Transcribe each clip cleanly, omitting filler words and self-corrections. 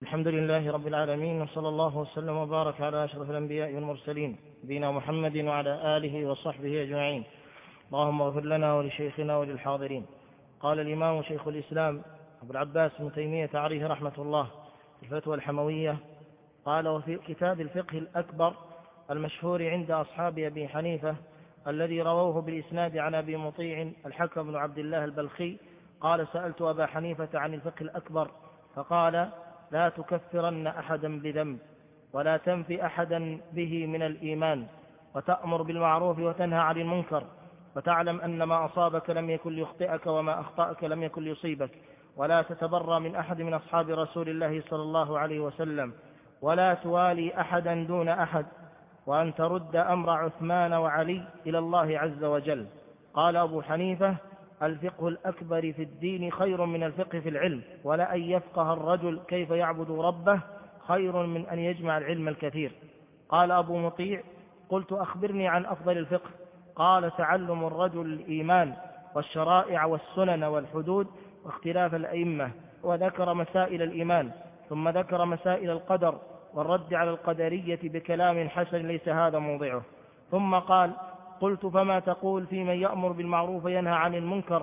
الحمد لله رب العالمين، وصلى الله وسلم وبارك على أشرف الأنبياء والمرسلين نبينا محمد وعلى آله وصحبه أجمعين. اللهم اغفر لنا ولشيخنا وللحاضرين. قال الإمام شيخ الإسلام أبو العباس ابن تيمية عليه رحمة الله في الفتوى الحموية، قال: وفي كتاب الفقه الأكبر المشهور عند أصحاب أبي حنيفة الذي رووه بالإسناد عن أبي مطيع الحكم بن عبد الله البلخي قال: سألت أبا حنيفة عن الفقه الأكبر فقال: لا تكفرن أحدا بذنب، ولا تنفي أحدا به من الإيمان، وتأمر بالمعروف وتنهى عن المنكر، وتعلم أن ما أصابك لم يكن ليخطئك وما أخطأك لم يكن ليصيبك، ولا تتبرى من أحد من أصحاب رسول الله صلى الله عليه وسلم، ولا توالي أحدا دون أحد، وأن ترد أمر عثمان وعلي إلى الله عز وجل. قال أبو حنيفة: الفقه الأكبر في الدين خير من الفقه في العلم، ولا أن يفقه الرجل كيف يعبد ربه خير من أن يجمع العلم الكثير. قال أبو مطيع: قلت: أخبرني عن أفضل الفقه. قال: تعلم الرجل الإيمان والشرائع والسنن والحدود واختلاف الأئمة، وذكر مسائل الإيمان، ثم ذكر مسائل القدر والرد على القدرية بكلام حسن ليس هذا موضعه. ثم قال: قلت: فما تقول في من يأمر بالمعروف وينهى عن المنكر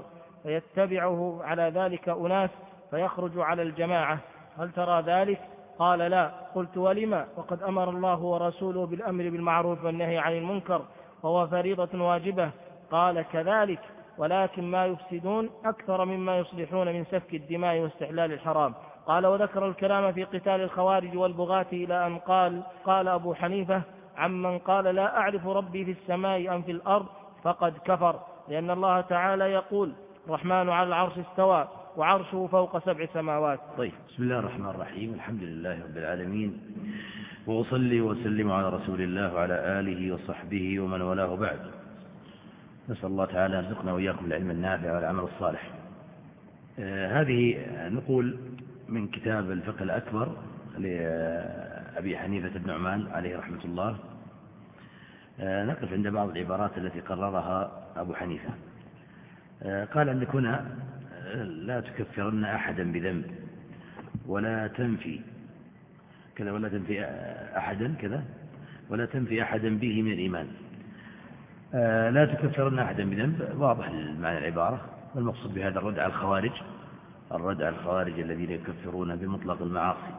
فيتبعه على ذلك أناس فيخرج على الجماعة، هل ترى ذلك؟ قال: لا. قلت: ولما؟ وقد أمر الله ورسوله بالأمر بالمعروف والنهي عن المنكر وهو فريضة واجبة. قال: كذلك، ولكن ما يفسدون أكثر مما يصلحون من سفك الدماء واستحلال الحرام. قال: وذكر الكلام في قتال الخوارج والبغاة إلى أن قال أبو حنيفة: عمن قال لا أعرف ربي في السماء أم في الأرض فقد كفر، لأن الله تعالى يقول: الرحمن على العرش استوى وعرشه فوق 7 سماوات. طيب، بسم الله الرحمن الرحيم. الحمد لله رب العالمين، وأصلي وسلم على رسول الله وعلى آله وصحبه ومن والاه بعد. نسأل الله تعالى أن يرزقنا وإياكم العلم النافع والعمل الصالح. هذه نقول من كتاب الفقه الأكبر لأبي حنيفة بن نعمان عليه رحمة الله. نقف عند بعض العبارات التي قررها أبو حنيفة. قال عندك هنا: لا تكفرن أحدا بذنب، ولا تنفي كذا، ولا تنفي أحدا كذا، ولا تنفي أحدا به من الإيمان. لا تكفرن أحدا بذنب، واضح معنى العبارة، والمقصود بهذا الرد على الخوارج، الرد على الخوارج الذين يكفرون بمطلق المعاصي.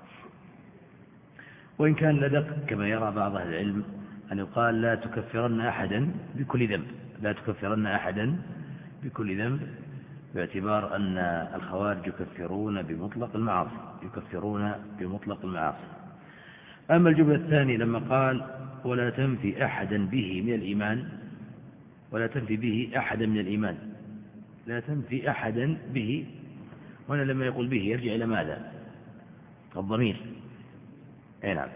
وإن كان لدق كما يرى بعض أهل العلم أن يقال: لا تكفرن أحدا بكل ذنب، لا تكفرن أحدا بكل ذنب، باعتبار أن الخوارج يكفرون بمطلق المعاصي، يكفرون بمطلق المعاصي. أما الجملة الثانية لما قال: ولا تنفي أحدا به من الإيمان، ولا تنفي به أحدا من الإيمان، لا تنفي أحدا به، وهنا لما يقول به يرجع إلى ماذا؟ الضمير. أي نعم.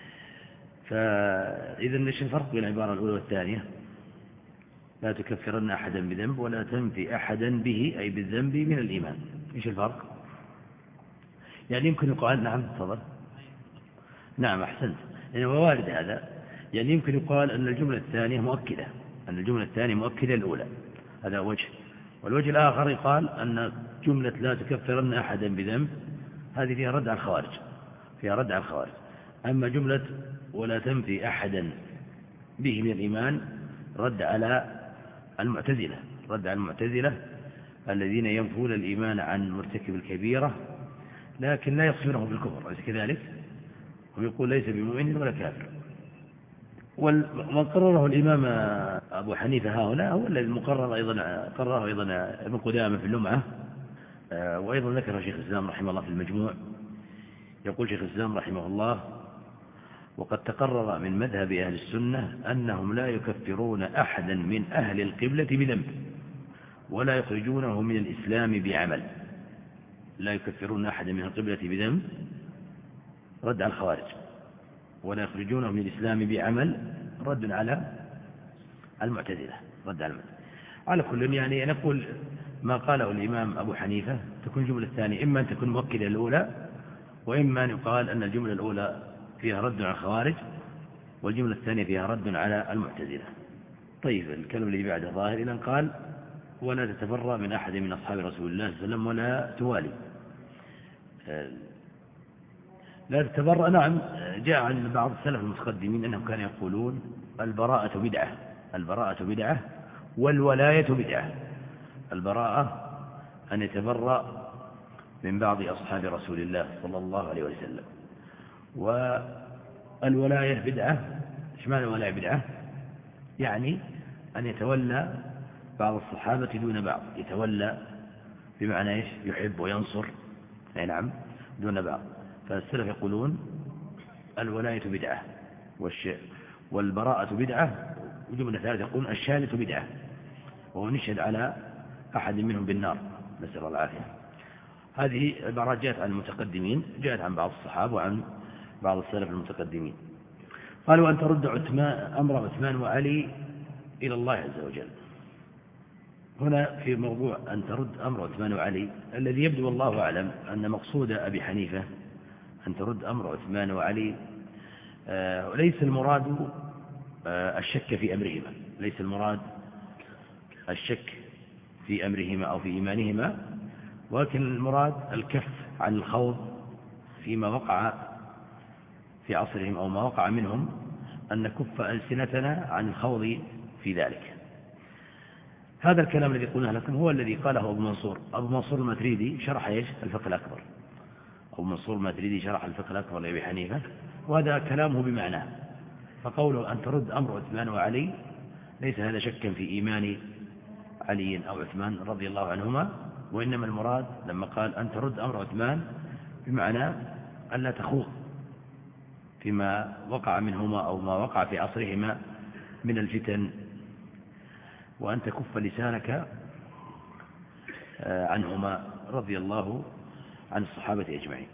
فإذا ايش الفرق بين العبارة الأولى والثانية؟ لا تكفرن أحدا بذنب، ولا تنفي أحدا به أي بالذنب من الإيمان. ايش الفرق؟ يعني يمكن يقال، نعم تفضل. نعم أحسنت، يعني وارد هذا. يعني يمكن يقال أن الجملة الثانية مؤكدة، أن الجملة الثانية مؤكدة الأولى، هذا وجه. والوجه الآخر يقال أن جملة لا تكفرن أحدا بذنب هذه فيها رد على الخوارج، فيها رد على الخوارج. أما جملة ولا تنفي أحدا به من الإيمان رد على المعتزلة، رد على المعتزلة الذين ينفون الإيمان عن مرتكب الكبيرة لكن لا يصفونه بالكفر، أليس كذلك؟ هم يقول ليس بمؤمن ولا كافر. ومن قرره الإمام أبو حنيفة ها هنا هو الذي مقرر أيضا، قرره أيضا ابن قدامة في اللمعة، وأيضا ذكر شيخ الإسلام رحمه الله في المجموع. يقول شيخ الإسلام رحمه الله: وقد تقرر من مذهب أهل السنة أنهم لا يكفرون أحدا من أهل القبلة بذنب، ولا يخرجونه من الإسلام بعمل. لا يكفرون أحدا من القبلة بذنب، رد على الخوارج، ولا يخرجونه من الإسلام بعمل، رد على المعتزلة، رد على المعتزلة. على كل يعني نقول ما قاله الإمام أبو حنيفة تكون الجملة الثانية إما أن تكون مؤكدة الأولى، وإما أن يقال أن الجملة الأولى فيها رد على الخوارج والجملة الثانية فيها رد على المعتزلة. طيب، الكلام الذي بعد ظاهر إلى أن قال: ولا تتبرأ من أحد من أصحاب رسول الله صلى الله عليه وسلم ولا توالي. لا تتبرأ. نعم، جاء عن بعض السلف المتقدمين أنهم كانوا يقولون البراءة بدعة، البراءة بدعة والولاية بدعة. البراءة أن يتبرأ من بعض أصحاب رسول الله صلى الله عليه وسلم، والولاية بدعة. إيش معنى الولاية بدعة؟ يعني أن يتولى بعض الصحابة دون بعض، يتولى بمعنى إيش؟ يحب وينصر، نعم، دون بعض. فالسلف يقولون الولاية بدعة والبراءة بدعة، وجملة ثالثة يقولون الشهادة بدعة، وهو نشهد على أحد منهم بالنار، نسأل الله العافية. هذه عبارات جاءت عن المتقدمين، جاءت عن بعض الصحابة وعن بعض السلف المتقدمين. قالوا أن ترد أمر عثمان وعلي إلى الله عز وجل. هنا في موضوع أن ترد أمر عثمان وعلي، الذي يبدو والله أعلم أن مقصود أبي حنيفة أن ترد أمر عثمان وعلي ليس المراد الشك في أمرهما، ليس المراد الشك في أمرهما أو في إيمانهما، ولكن المراد الكف عن الخوض فيما وقع في عصرهم أو ما وقع منهم، أن نكف ألسنتنا عن الخوض في ذلك. هذا الكلام الذي قلنا لكم هو الذي قاله أبو منصور الماتريدي، شرح إيش؟ الفقه الأكبر. أبو منصور الماتريدي شرح الفقه الأكبر لأبي حنيفة، وهذا كلامه بمعناه. فقوله أن ترد أمر عثمان وعلي ليس هذا شكا في إيمان علي أو عثمان رضي الله عنهما، وإنما المراد لما قال أن ترد أمر عثمان بمعنى أن لا تخوض فيما وقع منهما أو ما وقع في عصرهما من الفتن، وأن تكف لسانك عنهما رضي الله عن الصحابة أجمعين.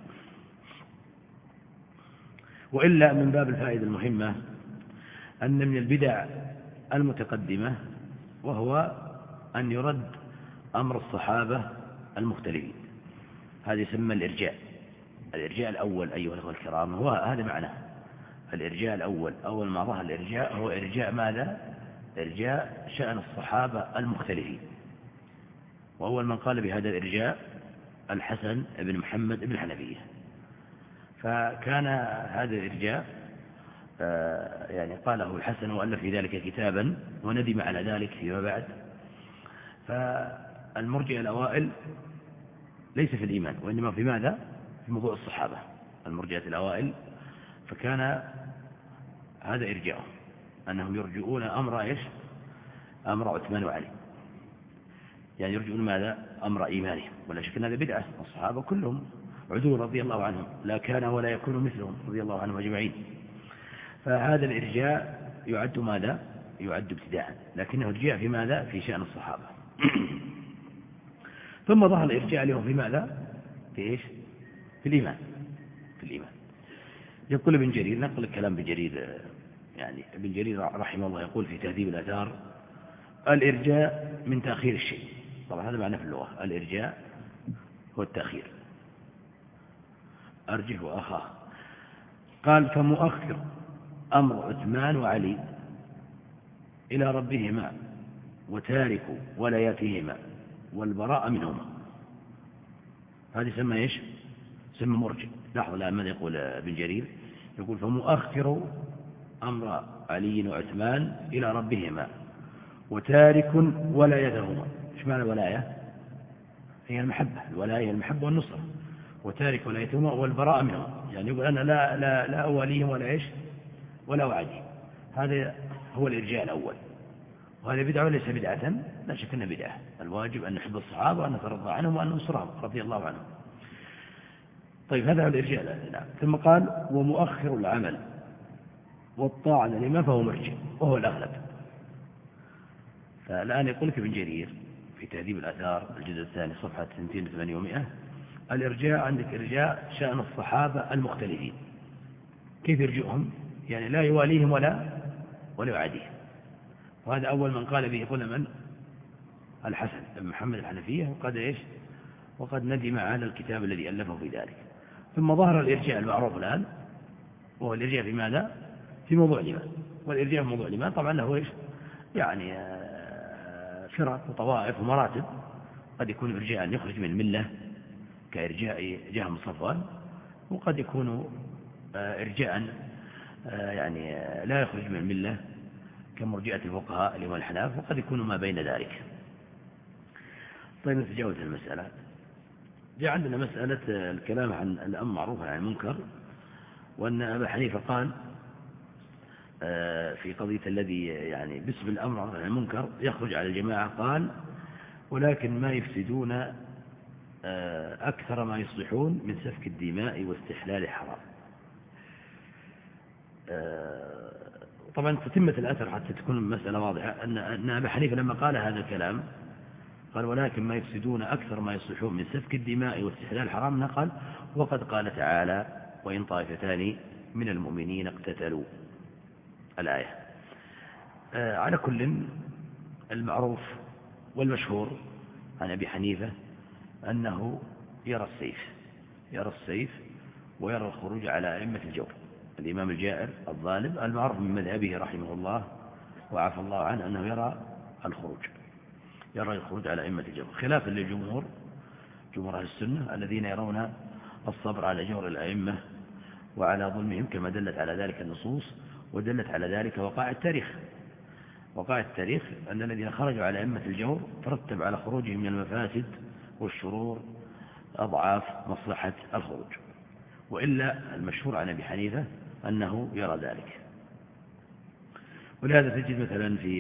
وإلا من باب الفائدة المهمة أن من البدع المتقدمة وهو أن يرد أمر الصحابة المختلفين. هذا يسمى الإرجاء. الإرجاء الأول أيها الأخوة الكرام هو هذا معناه. الإرجاء الأول، أول ما ظهر الإرجاء هو إرجاء ماذا؟ إرجاء شأن الصحابة المختلفين. وأول من قال بهذا الإرجاء الحسن بن محمد بن الحنفية. فكان هذا الإرجاء يعني قاله الحسن وألف في ذلك كتابا وندم على ذلك فيما بعد. فالمرجئة الأوائل ليس في الإيمان، وإنما في ماذا؟ في موضوع الصحابة. المرجئة الأوائل فكان هذا إرجاءهم، أنهم يرجعون أمر إيش؟ أمر عثمان وعلي، يعني يرجعون ماذا؟ أمر إيمانهم. ولا شك أن هذا بدعة، الصحابة كلهم عدول رضي الله عنهم، لا كان ولا يكون مثلهم رضي الله عنهم أجمعين. فهذا الإرجاء يعد ماذا؟ يعد ابتداء، لكنه ارجاء في ماذا؟ في شأن الصحابة. ثم ظهر الإرجاء لهم في ماذا؟ في إيش؟ في الإيمان. في الإيمان. يقول ابن جرير، نقل الكلام بجرير، يعني ابن جرير رحمه الله يقول في تهذيب الآثار: الإرجاء من تأخير الشيء. طبعا هذا معنى في اللغة، الإرجاء هو التأخير، أرجه وأخاه. قال: فمؤخر أمر عثمان وعلي إلى ربهما وتارك ولاياتهما والبراء منهما. هذا يسمى إيش؟ يسمى مرجع. لاحظ الآن ماذا يقول ابن جرير؟ يقول: فمؤخر أمر علي وعثمان إلى ربهما وتارك ولايتهما. إيش معنى الولاية؟ هي المحبة. الولاية المحبة والنصرة. وتارك ولايتهما والبراء منهما، يعني يقول أنا لا أوليهم ولا إيش ولا أعاديهم. هذا هو الإرجاء الأول، وهذا بدعة وليس بدعة؟ لا شك أنه بدعة. الواجب أن نحب الصحابة وأن نترضى عنهم وأن ننصرهم رضي الله عنهم. طيب، هذا هو الإرجاء. نعم. ثم قال: ومؤخر العمل والطاعة لما فهو مرجع، وهو الأغلب. فالآن يقول لك ابن جرير في تهذيب الآثار الجزء الثاني صفحة 200 الإرجاء عندك إرجاء شأن الصحابة المختلفين. كيف يرجعهم؟ يعني لا يواليهم ولا يعاديهم. وهذا أول من قال به يقول من؟ الحسن بن محمد الحنفية، وقد إيش؟ وقد ندم على الكتاب الذي ألفه في ذلك. ثم ظهر الإرجاء المعروف الآن، وهو الإرجاء في ماذا؟ في موضوع الإيمان. والإرجاء في موضوع الإيمان طبعا له إيش؟ يعني فرق وطوائف ومراتب. قد يكون إرجاء يخرج من الملة كإرجاء جهم صفوان، وقد يكون إرجاء يعني لا يخرج من الملة كمرجئة الفقهاء اللي هو الحناف، وقد يكون ما بين ذلك. طيب نتجاوز المسألة. جاء عندنا مسألة الكلام عن الأمر معروف عن المنكر، وأن أبا حنيفة قال في قضية الذي يعني باسم الأمر عن المنكر يخرج على الجماعة، قال ولكن ما يفسدون أكثر ما يصلحون من سفك الدماء واستحلال الحرام. طبعا تتمة الأثر حتى تكون المسألة واضحة، أن أبا حنيفة لما قال هذا الكلام قال ولكن ما يفسدون أكثر ما يصلحون من سفك الدماء واستحلال الحرام، نقل وقد قال تعالى وإن طائفتان من المؤمنين اقتتلوا الآية. على كل المعروف والمشهور عن أبي حنيفة أنه يرى السيف ويرى الخروج على أئمة الجور. الإمام الجائر الظالم المعروف من مذهبه رحمه الله وعفى الله عنه أنه يرى الخروج على أئمة الجور، خلافا للجمهور، جمهور أهل السنة الذين يرون الصبر على جور الأئمة وعلى ظلمهم، كما دلت على ذلك النصوص، ودلت على ذلك وقائع التاريخ أن الذين خرجوا على أئمة الجور ترتب على خروجهم من المفاسد والشرور أضعاف مصلحة الخروج. وإلا المشهور عن أبي حنيفة أنه يرى ذلك. ولهذا تجد مثلا في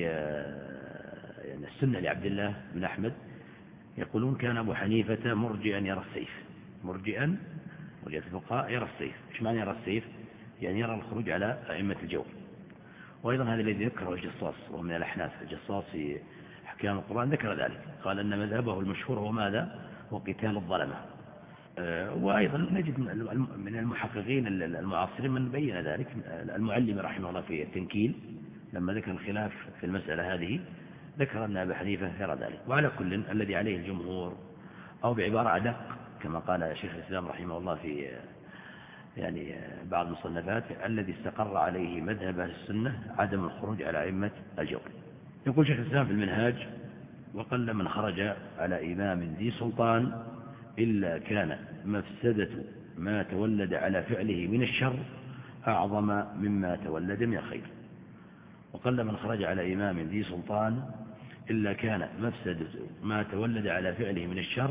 يعني السنة لعبد الله بن أحمد يقولون كان أبو حنيفة مرجئا يرى السيف، مرجئة الفقهاء يرى السيف. إيش معنى يرى السيف؟ يعني يرى الخروج على أئمة الجور. وأيضا هذا الذي ذكره الجصاص وهو من الأحناف، الجصاص في أحكام القرآن ذكر ذلك، قال أن مذهبه المشهور هو ماذا؟ وقتال الظلمة. وأيضا نجد من المحققين المعاصرين من بين ذلك، المعلم رحمه الله في التنكيل لما ذكر الخلاف في المسألة هذه ذكر أن أبا حنيفة يرى ذلك. وعلى كل الذي عليه الجمهور، أو بعبارة أدق كما قال شيخ الإسلام رحمه الله في يعني بعض المصنفات، الذي استقر عليه مذهب أهل السنة عدم الخروج على أئمة الجور. يقول شيخ الإسلام في المنهاج وقل من خرج على إمام ذي سلطان إلا كان مفسدة ما تولد على فعله من الشر أعظم مما تولد من الخير. وقل من خرج على إمام ذي سلطان إلا كان مفسدة ما تولد على فعله من الشر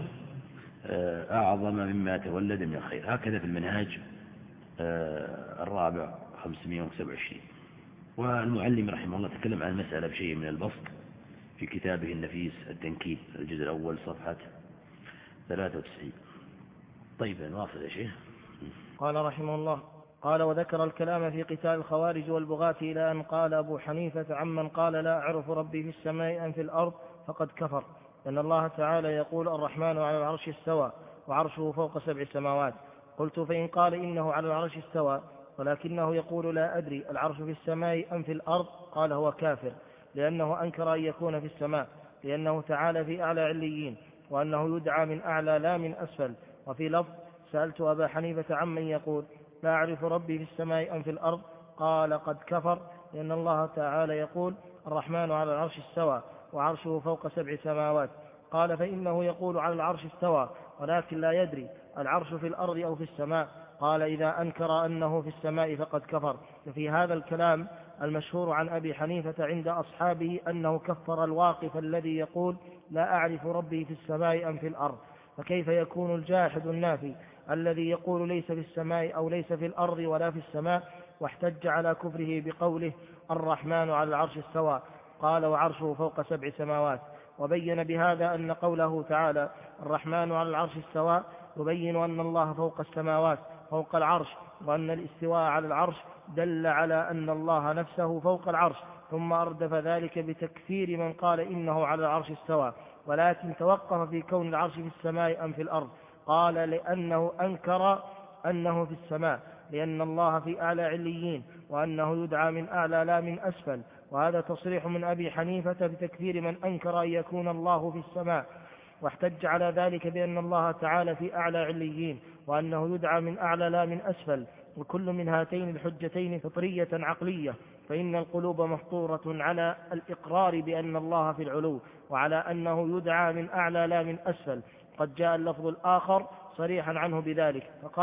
أعظم مما تولد من الخير. هكذا في المنهاج الرابع 527. والمعلم رحمه الله تكلم عن المسألة بشيء من البسط في كتابه النفيس التنكيل الجزء الأول صفحة 93. طيب نواصل يا شيخ. قال رحمه الله قال وذكر الكلام في قتال الخوارج والبغاة إلى أن قال أبو حنيفة عمن قال لا أعرف ربي في السماء أم في الأرض فقد كفر، لأن الله تعالى يقول الرحمن على العرش استوى وعرشه فوق 7 سماوات. قلت فإن قال إنه على العرش استوى ولكنه يقول لا أدري العرش في السماء أم في الأرض قال هو كافر، لأنه أنكر أن يكون في السماء، لأنه تعالى في أعلى عليين، وأنه يدعى من أعلى لا من أسفل. وفي لفظ سألت أبا حنيفة عمن يقول لا أعرف ربي في السماء أم في الأرض قال قد كفر، لأن الله تعالى يقول الرحمن على العرش استوى وعرشه فوق 7 سماوات. قال فإنه يقول على العرش استوى ولكن لا يدري العرش في الأرض أو في السماء. قال إذا أنكر أنه في السماء فقد كفر. ففي هذا الكلام المشهور عن أبي حنيفة عند أصحابه أنه كفر الواقف الذي يقول لا أعرف ربي في السماء أم في الأرض. فكيف يكون الجاحد النافي الذي يقول ليس في السماء أو ليس في الأرض ولا في السماء؟ واحتج على كفره بقوله الرحمن على العرش استوى قال وعرشه فوق 7 سماوات. وبين بهذا أن قوله تعالى الرحمن على العرش استوى يبين أن الله فوق السماوات فوق العرش، وأن الاستواء على العرش دل على أن الله نفسه فوق العرش. ثم أردف ذلك بتكفير من قال إنه على العرش استوى ولكن توقف في كون العرش في السماء أم في الأرض. قال لأنه أنكر أنه في السماء، لأن الله في أعلى عليين، وأنه يدعى من أعلى لا من أسفل. وهذا تصريح من أبي حنيفة بتكفير من أنكر أن يكون الله في السماء، واحتج على ذلك بأن الله تعالى في أعلى عليين، وأنه يدعى من أعلى لا من أسفل. وكل من هاتين الحجتين فطرية عقلية، فإن القلوب مفطورة على الإقرار بأن الله في العلو، وعلى أنه يدعى من أعلى لا من أسفل. قد جاء اللفظ الآخر صريحا عنه بذلك، فقال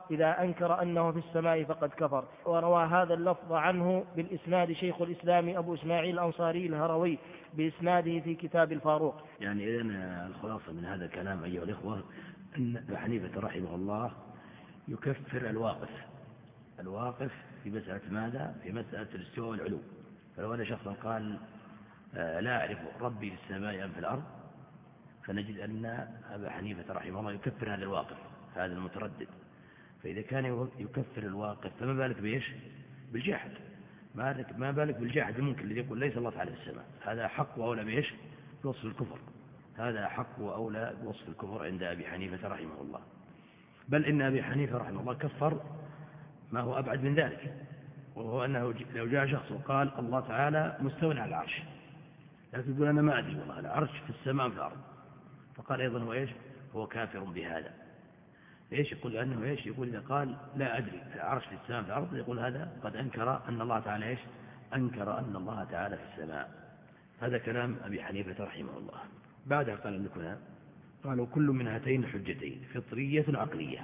إذا أنكر أنه في السماء فقد كفر. وروى هذا اللفظ عنه بالإسناد شيخ الإسلام أبو إسماعيل الأنصاري الهروي بإسناده في كتاب الفاروق. يعني إذن الخلاصة من هذا الكلام أيها الإخوة أن أبا حنيفة رحمه الله يكفر الواقف في مسألة ماذا؟ في مسألة الاستواء والعلو. فلو أن شخصا قال لا أعرف ربي في السماء أم في الأرض، فنجد أن أبا حنيفة رحمه الله يكفر هذا الواقف، هذا المتردد. فإذا كان يكفر الواقف فما بالك بإيش؟ بالجاحد. ما بالك بالجاحد الممكن الذي يقول ليس الله تعالى في السماء. هذا حق وأولى بإيش؟ بوصف الكفر. هذا حق وأولى بوصف الكفر عند أبي حنيفة رحمه الله. بل إن أبي حنيفة رحمه الله كفر ما هو أبعد من ذلك، وهو أنه لو جاء شخص وقال الله تعالى مستوى على العرش، لكن يقول أنا ما أدري والله العرش في السماء في الأرض، فقال أيضا هو إيش؟ هو كافر بهذا. إيش يقول؟ لأنه إيش يقول؟ إذا قال لا أدري العرش في السماء في الأرض، يقول هذا قد أنكر أن الله تعالى إيش؟ أنكر أن الله تعالى في السماء. هذا كلام أبي حنيفة رحمه الله. بعدها قال ابن قالوا كل من هاتين الحجتين فطرية عقلية.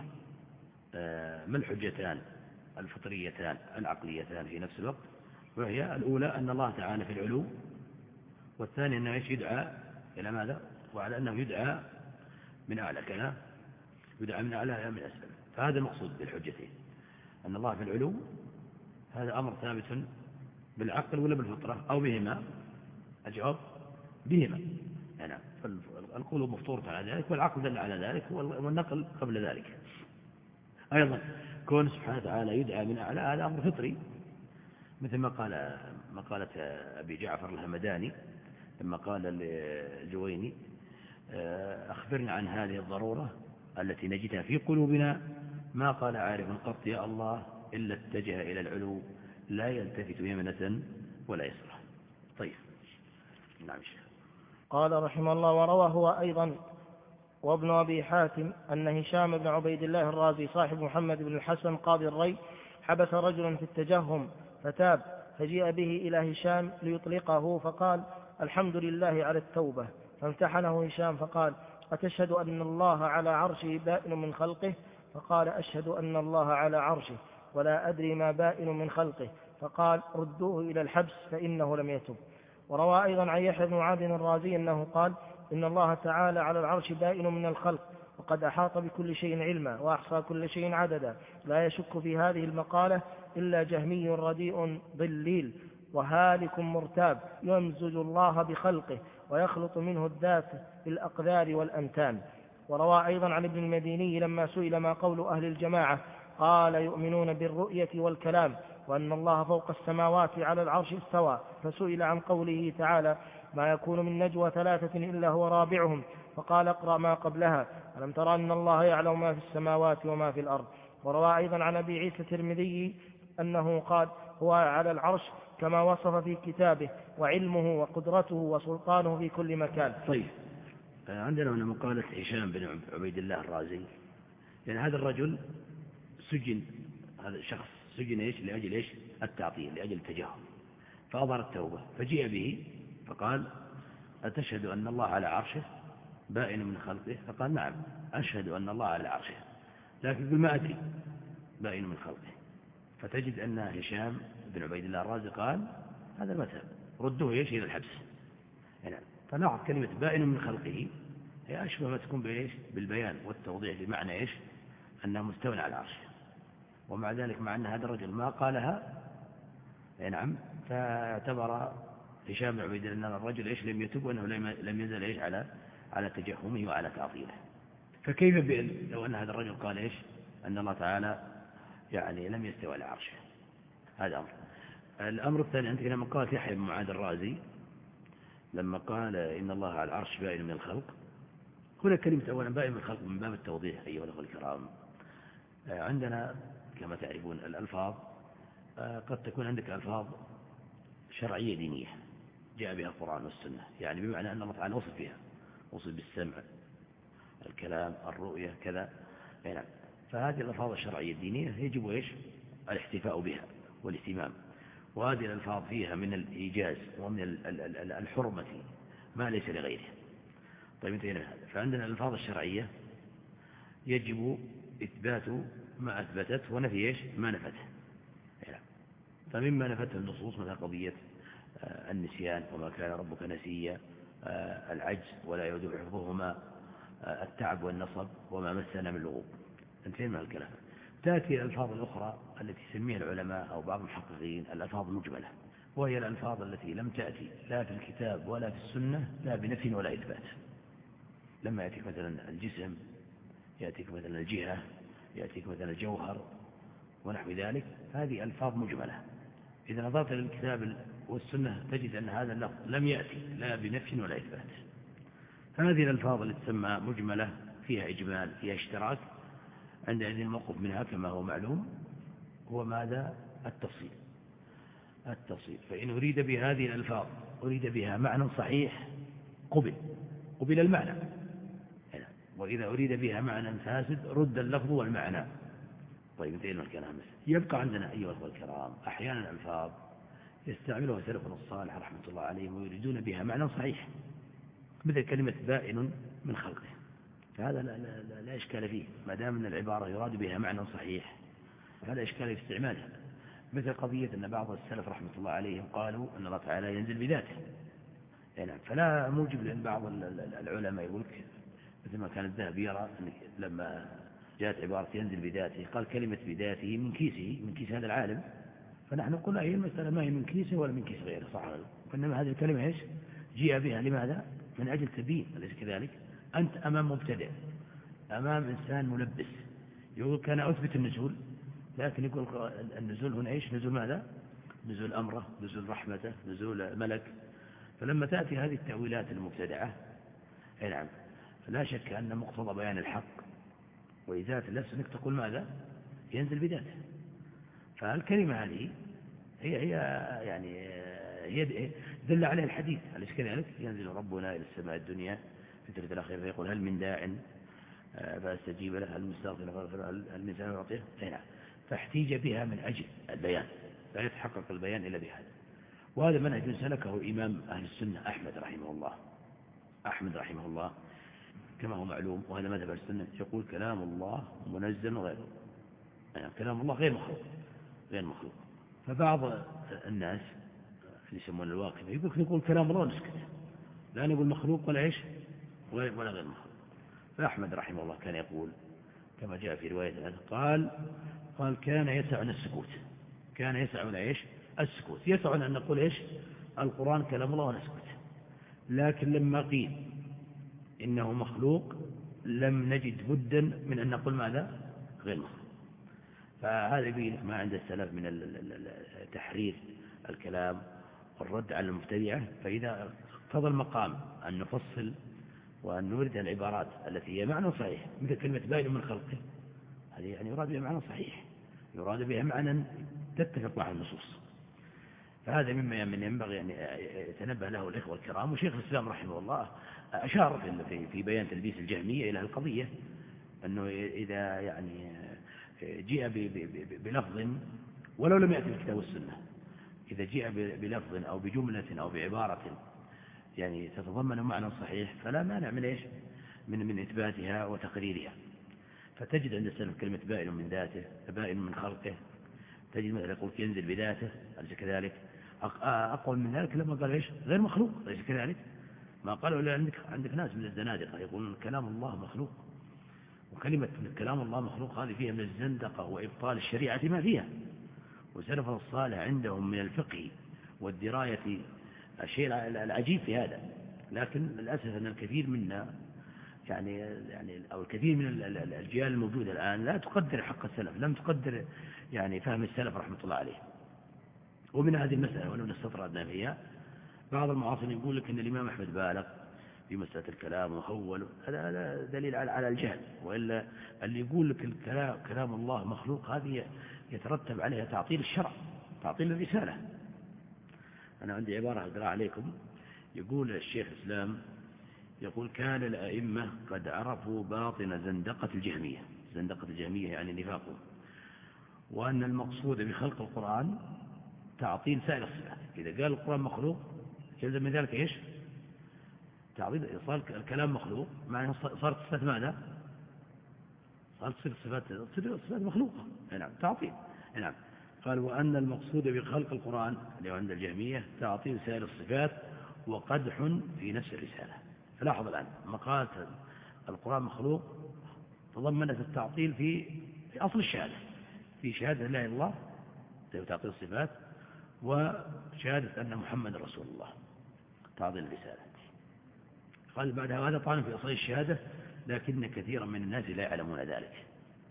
ما الحجتان الفطريتان العقليتان في نفس الوقت؟ وهي الأولى أن الله تعالى في العلو، والثاني أنه يدعى إلى ماذا؟ وعلى أنه يدعى من أعلى كلام، يدعى من أعلى من أسفل. فهذا المقصود بالحجتين، أن الله في العلو، هذا أمر ثابت بالعقل ولا بالفطرة أو بهما؟ الجواب بهما. يعني القلوب مفطورة على ذلك، والعقل دل على ذلك، والنقل قبل ذلك. أيضا كون سبحانه وتعالى يدعى من أعلى، هذا أمر فطري، مثل ما قالت أبي جعفر الهمداني لما قال للجويني أخبرنا عن هذه الضرورة التي نجدها في قلوبنا، ما قال عارف قط يا الله إلا اتجه إلى العلو لا يلتفت يمنة ولا يسرى. طيب، نعم شيخ. قال رحمه الله: وروى هو أيضا وابن أبي حاتم أن هشام بن عبيد الله الرازي صاحب محمد بن الحسن قاضي الري حبس رجلا في التجهم فتاب، فجيء به إلى هشام ليطلقه، فقال: الحمد لله على التوبة. فامتحنه هشام فقال: أتشهد أن الله على عرشه بائن من خلقه؟ فقال: أشهد أن الله على عرشه ولا أدري ما بائن من خلقه. فقال: ردوه إلى الحبس فإنه لم يتب. وروى أيضا عن يحيى بن معاذ الرازي أنه قال: إن الله تعالى على العرش بائن من الخلق، وقد أحاط بكل شيء علما وأحصى كل شيء عددا. لا يشك في هذه المقالة إلا جهمي رديء ضليل وهالك مرتاب يمزج الله بخلقه ويخلط منه الذات بالأقدار والأمتان. وروى أيضا عن ابن المديني لما سئل ما قول أهل الجماعة قال: يؤمنون بالرؤية والكلام، وأن الله فوق السماوات على العرش استوى. فسئل عن قوله تعالى: ما يكون من نجوى ثلاثة إلا هو رابعهم، فقال: اقرأ ما قبلها: ألم ترى أن الله يعلم ما في السماوات وما في الأرض. وروى أيضا عن أبي عيسى الترمذي أنه قال: هو على العرش كما وصف في كتابه، وعلمه وقدرته وسلطانه في كل مكان. طيب، عندنا هنا مقالة هشام بن عبيد الله الرازي. يعني هذا الرجل سجن، هذا الشخص سجن إيش؟ لأجل إيش؟ التعطيل، لأجل التجاهل، فأظهر التوبة، فجيء به فقال: أتشهد أن الله على عرشه بائن من خلقه؟ فقال: نعم أشهد أن الله على عرشه، لكن يقول ما أدري بائن من خلقه. فتجد أن هشام بن عبيد الله الرازي قال: هذا المذهب، ردوه إيش؟ إلى الحبس. يعني فلاحظ كلمة بائن من خلقه هي أشبه ما تكون بإيش؟ بالبيان والتوضيح بمعنى إيش؟ أنه مستوى على العرش. ومع ذلك مع أن هذا الرجل ما قالها، نعم، فاعتبر هشام بن عبيد الله الرجل إيش؟ لم يتب، وأنه لم يزل إيش؟ على تجهمه وعلى تعطيله. فكيف لو أن هذا الرجل قال إيش؟ أن الله تعالى يعني لم يستوى على عرشه؟ هذا أمر. الأمر الثاني، أنت لما قال يحيى بن معاذ الرازي لما قال إن الله على العرش بائن من الخلق، هنا كلمة أولا بائن من الخلق من باب التوضيح أيها الأخوة الكرام. عندنا كما تعرفون الألفاظ قد تكون عندك ألفاظ شرعية دينية جاء بها القرآن والسنة، يعني بمعنى أن الله تعالى وصف بها، وصف بالسمع، الكلام، الرؤية، كذا. يعني فهذه الألفاظ الشرعية الدينية يجب إيش؟ الاحتفاء بها والاهتمام. وهذه الألفاظ فيها من الإيجاز ومن الحرمة ما ليس لغيره. طيب انتهينا هذا. فعندنا الألفاظ الشرعية يجب إثبات ما أثبتته ونفي إيش ما نفته. فمما نفته النصوص مثل قضية النسيان وما كان ربك نسيا، العجز ولا يعود حفظهما، التعب والنصب وما مسنا من لغوب. انتهينا من الكلام. تأتي الألفاظ الأخرى التي يسميها العلماء أو بعض المحققين الألفاظ المجملة، وهي الألفاظ التي لم تأتي لا في الكتاب ولا في السنة لا بنفي ولا إثبات. لما يأتيك مثلا الجسم، يأتيك مثلا الجهة، يأتيك مثلا الجوهر ونحو ذلك، هذه ألفاظ مجملة. إذا نظرت للكتاب والسنة تجد أن هذا اللفظ لم يأتي لا بنفي ولا إثبات. هذه الألفاظ التي تسمى مجملة فيها إجمال فيها اشتراك، عندئذ الموقف منها كما هو معلوم هو ماذا؟ التفصيل. فإن أريد بهذه الألفاظ أريد بها معنى صحيح قبل المعنى، وإذا أريد بها معنى فاسد رد اللفظ والمعنى. طيب انتهينا الكلام. يبقى عندنا أيها الأخوة الكرام أحيانا ألفاظ يستعملها سلفنا الصالح رحمة الله عليهم ويريدون بها معنى صحيح، مثل كلمة بائن من خلقه، فهذا لا إشكال فيه ما دام أن العبارة يراد بها معنى صحيح، فلا إشكال في استعمالها. مثل قضية أن بعض السلف رحمة الله عليهم قالوا أن الله تعالى ينزل بذاته، يعني فلا موجب لأن بعض العلماء يقول مثل ما كان الذهبي يرى أن لما جاءت عبارة ينزل بذاته قال كلمة بذاته من كيس هذا العالم، فنحن نقول هي المسألة ما هي من كيسه ولا من كيس غيره، صح؟ وإنما هذه الكلمة إيش جيء بها لماذا؟ من أجل تبيين، أليس كذلك؟ أنت أمام مبتدئ، أمام إنسان ملبس، يقول كان أثبت النزول، لكن يقول النزول هنا إيش؟ نزول ماذا؟ نزول أمره، نزول رحمته، نزول ملك. فلما تأتي هذه التأويلات المبتدعة نعم فلا شك أن مقتضى بيان الحق وإزالة اللبس أنك تقول ماذا؟ ينزل بذاته. فالكلمة هذه هي يعني هي دل عليها الحديث، أليس كذلك؟ ينزل ربنا إلى السماء الدنيا في ثلث الأخير فيقول هل من داع فاستجيب له، هل مستغفر فاغفر، هل من سائل يعطيه. فاحتيج بها من أجل البيان، لا يتحقق البيان إلا بهذا. وهذا منهج سلكه إمام أهل السنة أحمد رحمه الله كما هو معلوم، وهذا مذهب السنة، يقول كلام الله منزل غيره، يعني كلام الله غير مخلوق. فبعض الناس اللي يسمون الواقف يقول كلام الله ونسكت، لا نقول مخلوق ولا إيش ولا غير مخلوق. فأحمد رحمه الله كان يقول كما جاء في رواية قال كان يسعنا السكوت، كان يسعنا إيش السكوت، يسعنا أن نقول إيش القرآن كلام الله ونسكت، لكن لما قيل إنه مخلوق لم نجد بدا من أن نقول ماذا غير مخلوق. فهذا يبين ما عند السلف من تحرير الكلام والرد على المبتدعة. فإذا اقتضى المقام أن نفصل وأن نورد العبارات التي هي معنى صحيح مثل كلمة بائن من خلقه، هذه يعني يراد بها معنى صحيح، يراد بها معنى تتفق مع النصوص. فهذا مما ينبغي أن يتنبه له الإخوة الكرام. وشيخ الإسلام رحمه الله أشار في بيان تلبيس الجهمية إلى القضية أنه إذا يعني جاء بلفظ ولو لم يأتي الكتاب والسنة، إذا جاء بلفظ أو بجملة أو بعبارة يعني تتضمن معنى صحيح فلا مانع من إيش من إثباتها وتقريرها. فتجد عند السلف كلمة بائن من ذاته، بائن من خلقه، تجد مثلا يقول ينزل بذاته، أليس كذلك؟ أقوى من ذلك لما قال إيش غير مخلوق، أليس كذلك؟ ما قالوا إلا عندك ناس من الزنادقة يقولون كلام الله مخلوق، وكلمة كلام الله مخلوق هذه فيها من الزندقة وإبطال الشريعة ما فيها. وسلفنا الصالح عندهم من الفقه والدراية الشيء العجيب في هذا، لكن للأسف أن الكثير منا يعني أو الكثير من الأجيال الموجودة الآن لا تقدر حق السلف، لم تقدر يعني فهم السلف رحمة الله عليه. ومن هذه المسألة ولو نستطردنا فيها، بعض المعاصرين يقول لك أن الإمام أحمد بالغ في مسألة الكلام وهول، هذا دليل على الجهل. وإلا اللي يقول لك كلام الله مخلوق هذه يترتب عليها تعطيل الشرع، تعطيل الرسالة. أنا عندي عبارة أقرأ عليكم، يقول الشيخ الإسلام يقول كان الأئمة قد عرفوا باطن زندقة الجهمية يعني نفاقه، وأن المقصود بخلق القرآن تعطيل سائر الصفات. إذا قال القرآن مخلوق يلزم من ذلك إيش تعطيل، صار الكلام مخلوق معناه صارت الصفات ماذا؟ قال تصير صفات مخلوقة. نعم تعطيل. نعم. قال وأن المقصود بخلق القرآن اللي عند الجهمية تعطيل سائر الصفات وقدح في نفس الرسالة. فلاحظ الآن مقالة القرآن مخلوق تضمنت التعطيل في أصل الشهادة، في شهادة لا إله إلا الله تعطيل الصفات، وشهادة أن محمد رسول الله تعطيل الرسالة. قال بعد هذا طعن في أصل الشهادة لكن كثيرا من الناس لا يعلمون ذلك،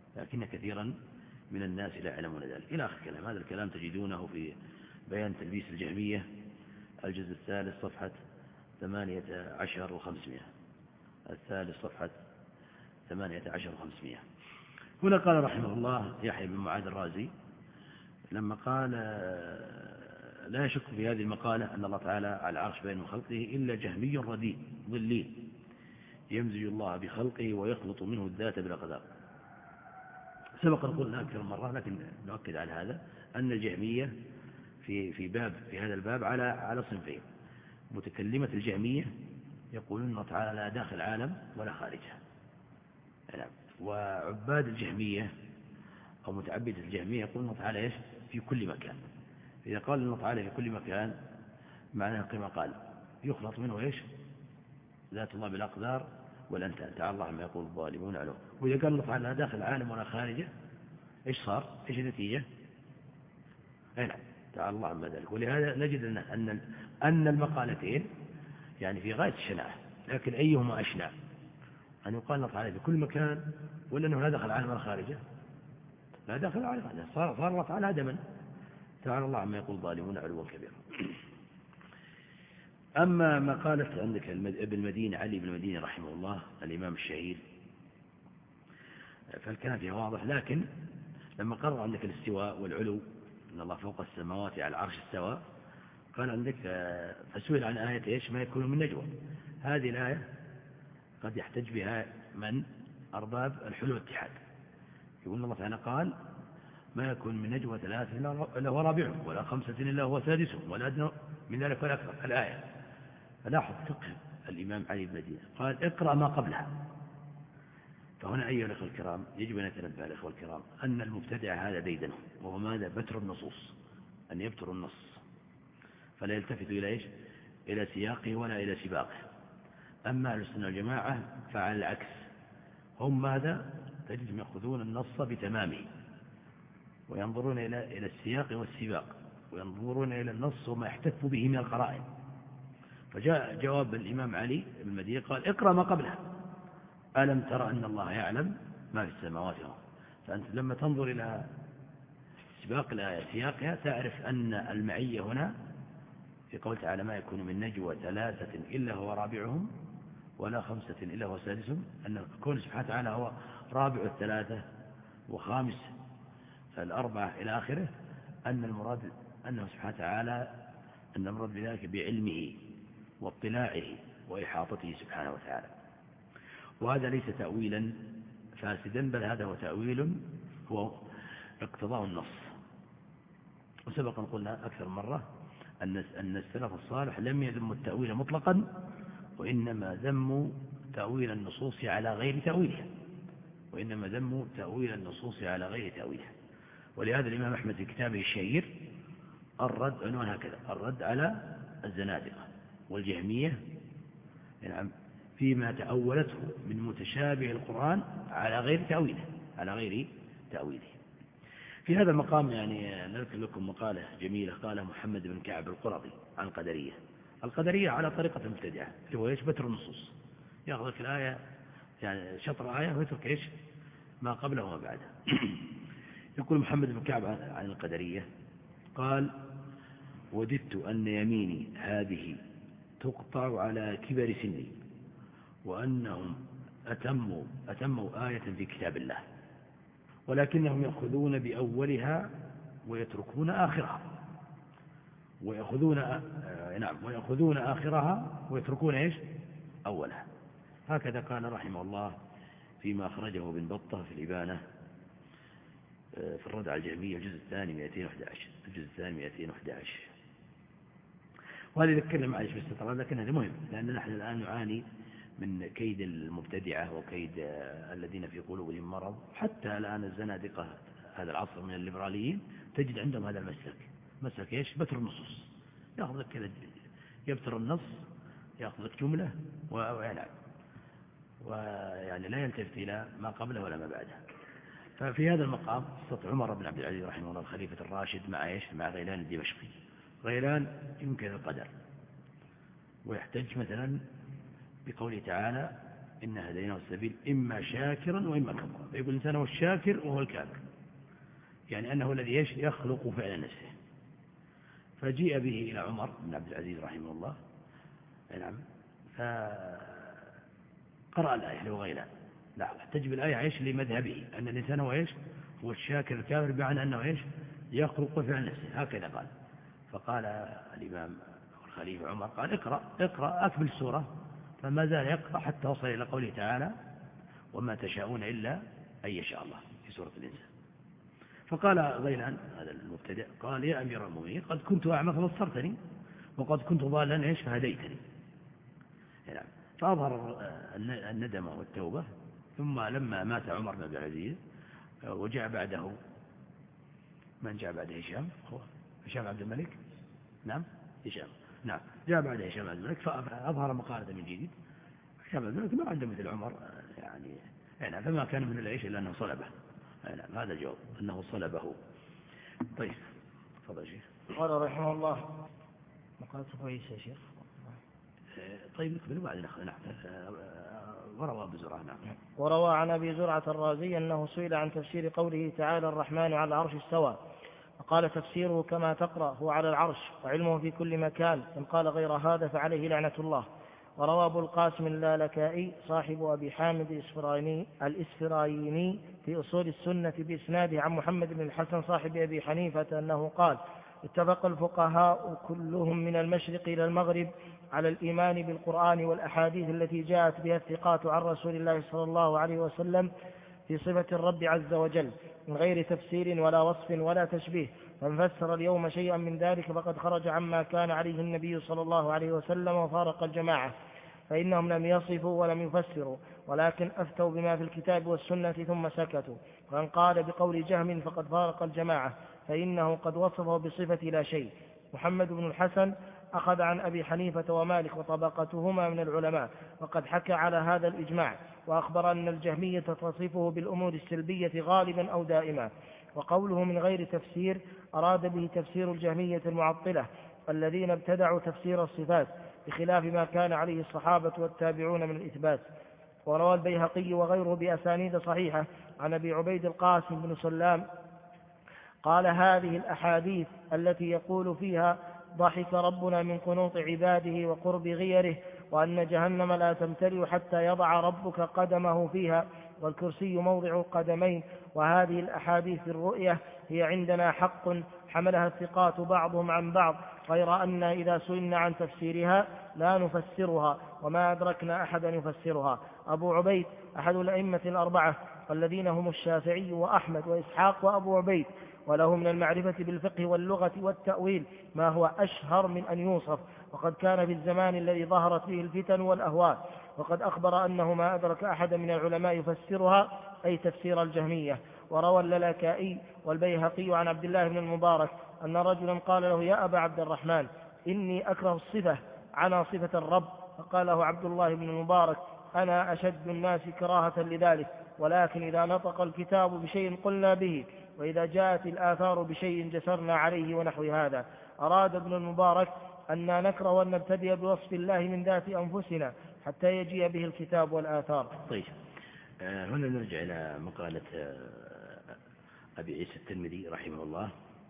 إلى آخر الكلام. هذا الكلام تجدونه في بيان تلبيس الجهمية الجزء الثالث صفحة 18 و500. الثالث صفحة 18 و500. هنا قال رحمه الله يحيى بن معاذ الرازي لما قال لا يشك في هذه المقالة أن الله تعالى على العرش بين خلقه إلا جهمي رديء ضليل يمزج الله بخلقه ويخلط منه الذات بالأقدار. سبق أن قلنا أكثر مرة لكن نؤكد على هذا أن الجهمية في هذا الباب على صنفين. متكلمة الجهمية يقولون الله تعالى لا داخل عالم ولا خارجه. وعباد الجهمية أو متعبد الجهمية يقولون الله تعالى إيش في كل مكان. إذا قال الله تعالى في كل مكان معناه كما قال يخلط منه إيش ذات الله بالأقدار والأنتان تعالى الله عما يقول الظالمون علوه. وإذا قال الله تعالى لا داخل عالم ولا خارجه إيش صار؟ إيش النتيجة؟ نعم تعالى الله عما ذلك. ولهذا نجد أن المقالتين يعني في غاية الشناعة، لكن أيهما أشنع أن يقال الله تعالى في كل مكان ولا أنه لا داخل عالم ولا خارجه؟ لا داخل عالم، صار الله تعالى عدما تعالى الله عما يقول الظالمون علوا كبيرا. أما ما قالت عندك ابن المدينة علي بن المدينة رحمه الله الإمام الشهير فالكلام فيه واضح، لكن لما قرر عندك الاستواء والعلو إن الله فوق السماوات على العرش استوى، قال عندك فسئل عن آية إيش ما يكون من نجوى. هذه الآية قد يحتج بها من أرباب الحلول والاتحاد، يقول الله تعالى قال ما يكون من نجوى ثلاثة إلا هو رابعهم ولا خمسة إلا هو سادسهم ولا أدنى من ذلك ولا أكثر الآية. فلاحظ فقه الإمام علي بن المدينة قال اقرأ ما قبلها. فهنا أيها الأخوة الكرام يجب أن يتنبه الأخوة الكرام أن المبتدع هذا ديدنه، وهو ماذا؟ بتر النصوص، أن يبتر النص فلا يلتفت إلى إيش؟ إلى سياقه ولا إلى سباقه. أما أهل السنة والجماعة فعلى العكس، هم ماذا؟ تجدهم يأخذون النص بتمامه وينظرون إلى السياق والسباق وينظرون إلى النص وما يحتف به من القرائن. فجاء جواب الإمام علي بن المدينة قال اقرأ ما قبلها ألم ترى أن الله يعلم ما في السماوات والأرض. فأنت لما تنظر إلى سباق الآية سياقها تعرف أن المعية هنا في قول تعالى ما يكون من نجوى ثلاثة إلا هو رابعهم ولا خمسة إلا هو سادسهم، أن الكون سبحانه وتعالى هو رابع الثلاثة وخامس الأربعة إلى آخره، أن المراد أنه سبحانه وتعالى أن المراد بذلك بعلمه واطلاعه وإحاطته سبحانه وتعالى. وهذا ليس تأويلا فاسدا، بل هذا هو تأويل هو اقتضاء النص. وسبق أن قلنا أكثر مرة أن السلف الصالح لم يذموا التأويل مطلقا، وإنما ذموا تأويل النصوص على غير تأويلها، ولهذا الإمام أحمد في كتابه الشهير الرد عنوان هكذا: الرد على الزنادقة والجهمية فيما تأولته من متشابه القرآن على غير تأويله. في هذا المقام يعني نذكر لكم مقالة جميلة قالها محمد بن كعب القرظي عن القدرية على طريقة مبتدعة، هو ايش؟ بتر النصوص، ياخذ لك الآية يعني شطر آية ويترك ايش ما قبله وما بعده. يقول محمد بن كعب عن القدرية قال: وددت أن يميني هذه تقطع على كبر سني، وأنهم أتموا آية في كتاب الله، ولكنهم يأخذون بأولها ويتركون آخرها، ويأخذون آخرها ويتركون إيش؟ أولها. هكذا قال رحمه الله فيما أخرجه ابن بطة في الإبانة في الرد على الجهمية الجزء الثاني 211. وهذا يذكرنا معلش باستطراد، لكن هذا مهم لأن نحن الآن نعاني من كيد المبتدعة وكيد الذين في قلوبهم مرض. حتى الآن الزنادقة هذا العصر من الليبراليين تجد عندهم هذا المسلك، مسلك إيش؟ بتر النصوص، يأخذ لك كذا، يبتر النص، يأخذ لك جملة ويعني لا يلتفت إلى ما قبله ولا ما بعده. ففي هذا المقام استطاع عمر بن عبد العزيز رحمه الله الخليفة الراشد مع إيش؟ مع غيلان الدمشقي. غيلان ينكر القدر ويحتج مثلا بقوله تعالى إن هديناه السبيل إما شاكرا وإما كفورا، فيقول الإنسان هو الشاكر وهو الكافر، يعني أنه الذي إيش؟ يخلق فعل نفسه. فجيء به إلى عمر بن عبد العزيز رحمه الله، نعم، فقرأ الآية له غيلان، لا احتج بالآية إيش؟ لمذهبه أن الإنسان هو إيش؟ هو الشاكر الكافر، بمعنى أنه إيش؟ يخلق فعل نفسه، هكذا قال. فقال الإمام الخليفة عمر قال اقرأ أكمل السورة، فما زال يقرأ حتى وصل إلى قوله تعالى وما تشاءون إلا أن يشاء الله في سورة الإنسان. فقال غيلان هذا المبتدع قال يا أمير المؤمنين قد كنت أعمى فبصرتني وقد كنت ضالا إيش؟ فهديتني. يعني فأظهر الندم والتوبة. ثم لما مات عمر بن عبد العزيز وجاء بعده، من جاء بعد هشام؟ هو هشام عبد الملك، نعم هشام، نعم، جاء بعد هشام عبد الملك فأظهر مقالة من جديد. هشام عبد الملك ما عنده مثل عمر يعني فما كان من العيش إلا أنه صلبه، يعني هذا الجواب أنه صلبه. طيب تفضل شيخ. قال رحمه الله مقالة كويسة يا شيخ. طيب نكمل وبعدين نعم. وروى أبو زرعة، نعم. وروى عن أبي زرعة الرازي أنه سئل عن تفسير قوله تعالى الرحمن على العرش استوى، فقال تفسيره كما تقرأ هو على العرش وعلمه في كل مكان، إن قال غير هذا فعليه لعنة الله. وروى أبو القاسم اللالكائي صاحب أبي حامد الإسفرايني في أصول السنة بإسناده عن محمد بن الحسن صاحب أبي حنيفة أنه قال اتفق الفقهاء كلهم من المشرق إلى المغرب على الإيمان بالقرآن والأحاديث التي جاءت بها الثقات عن رسول الله صلى الله عليه وسلم في صفة الرب عز وجل من غير تفسير ولا وصف ولا تشبيه. فمن فسر اليوم شيئا من ذلك فقد خرج عما كان عليه النبي صلى الله عليه وسلم وفارق الجماعة، فإنهم لم يصفوا ولم يفسروا ولكن أفتوا بما في الكتاب والسنة ثم سكتوا. ومن قال بقول جهم فقد فارق الجماعة فإنه قد وصفه بصفة لا شيء. محمد بن الحسن أخذ عن أبي حنيفة ومالك وطبقتهما من العلماء، وقد حكى على هذا الإجماع، وأخبر أن الجهمية تصفه بالأمور السلبية غالبا أو دائما. وقوله من غير تفسير أراد به تفسير الجهمية المعطلة الذين ابتدعوا تفسير الصفات بخلاف ما كان عليه الصحابة والتابعون من الإثبات. وروى البيهقي وغيره بأسانيد صحيحة عن أبي عبيد القاسم بن سلام قال هذه الأحاديث التي يقول فيها ضحك ربنا من قنوط عباده وقرب غيره وأن جهنم لا تمتلئ حتى يضع ربك قدمه فيها والكرسي موضع قدمين، وهذه الأحاديث الرؤية هي عندنا حق حملها الثقات بعضهم عن بعض، غير أن إذا سئلنا عن تفسيرها لا نفسرها وما أدركنا أحدا يفسرها. أبو عبيد أحد الأئمة الأربعة والذين هم الشافعي وأحمد وإسحاق وأبو عبيد، وله من المعرفة بالفقه واللغة والتأويل ما هو أشهر من أن يوصف، وقد كان في الزمان الذي ظهرت فيه الفتن والأهواء، وقد أخبر أنه ما أدرك أحد من العلماء يفسرها أي تفسير الجهمية. وروى اللالكائي والبيهقي عن عبد الله بن المبارك أن رجلا قال له يا أبا عبد الرحمن إني أكره الصفة عن صفة الرب، فقال له عبد الله بن المبارك أنا أشد الناس كراهة لذلك، ولكن إذا نطق الكتاب بشيء قلنا به، وإذا جاءت الآثار بشيء جسرنا عليه ونحو هذا. أراد ابن المبارك أن نكره أن نبتدئ بوصف الله من ذات أنفسنا حتى يجيء به الكتاب والآثار. طيب هنا نرجع إلى مقالة أبي عيسى الترمذي رحمه الله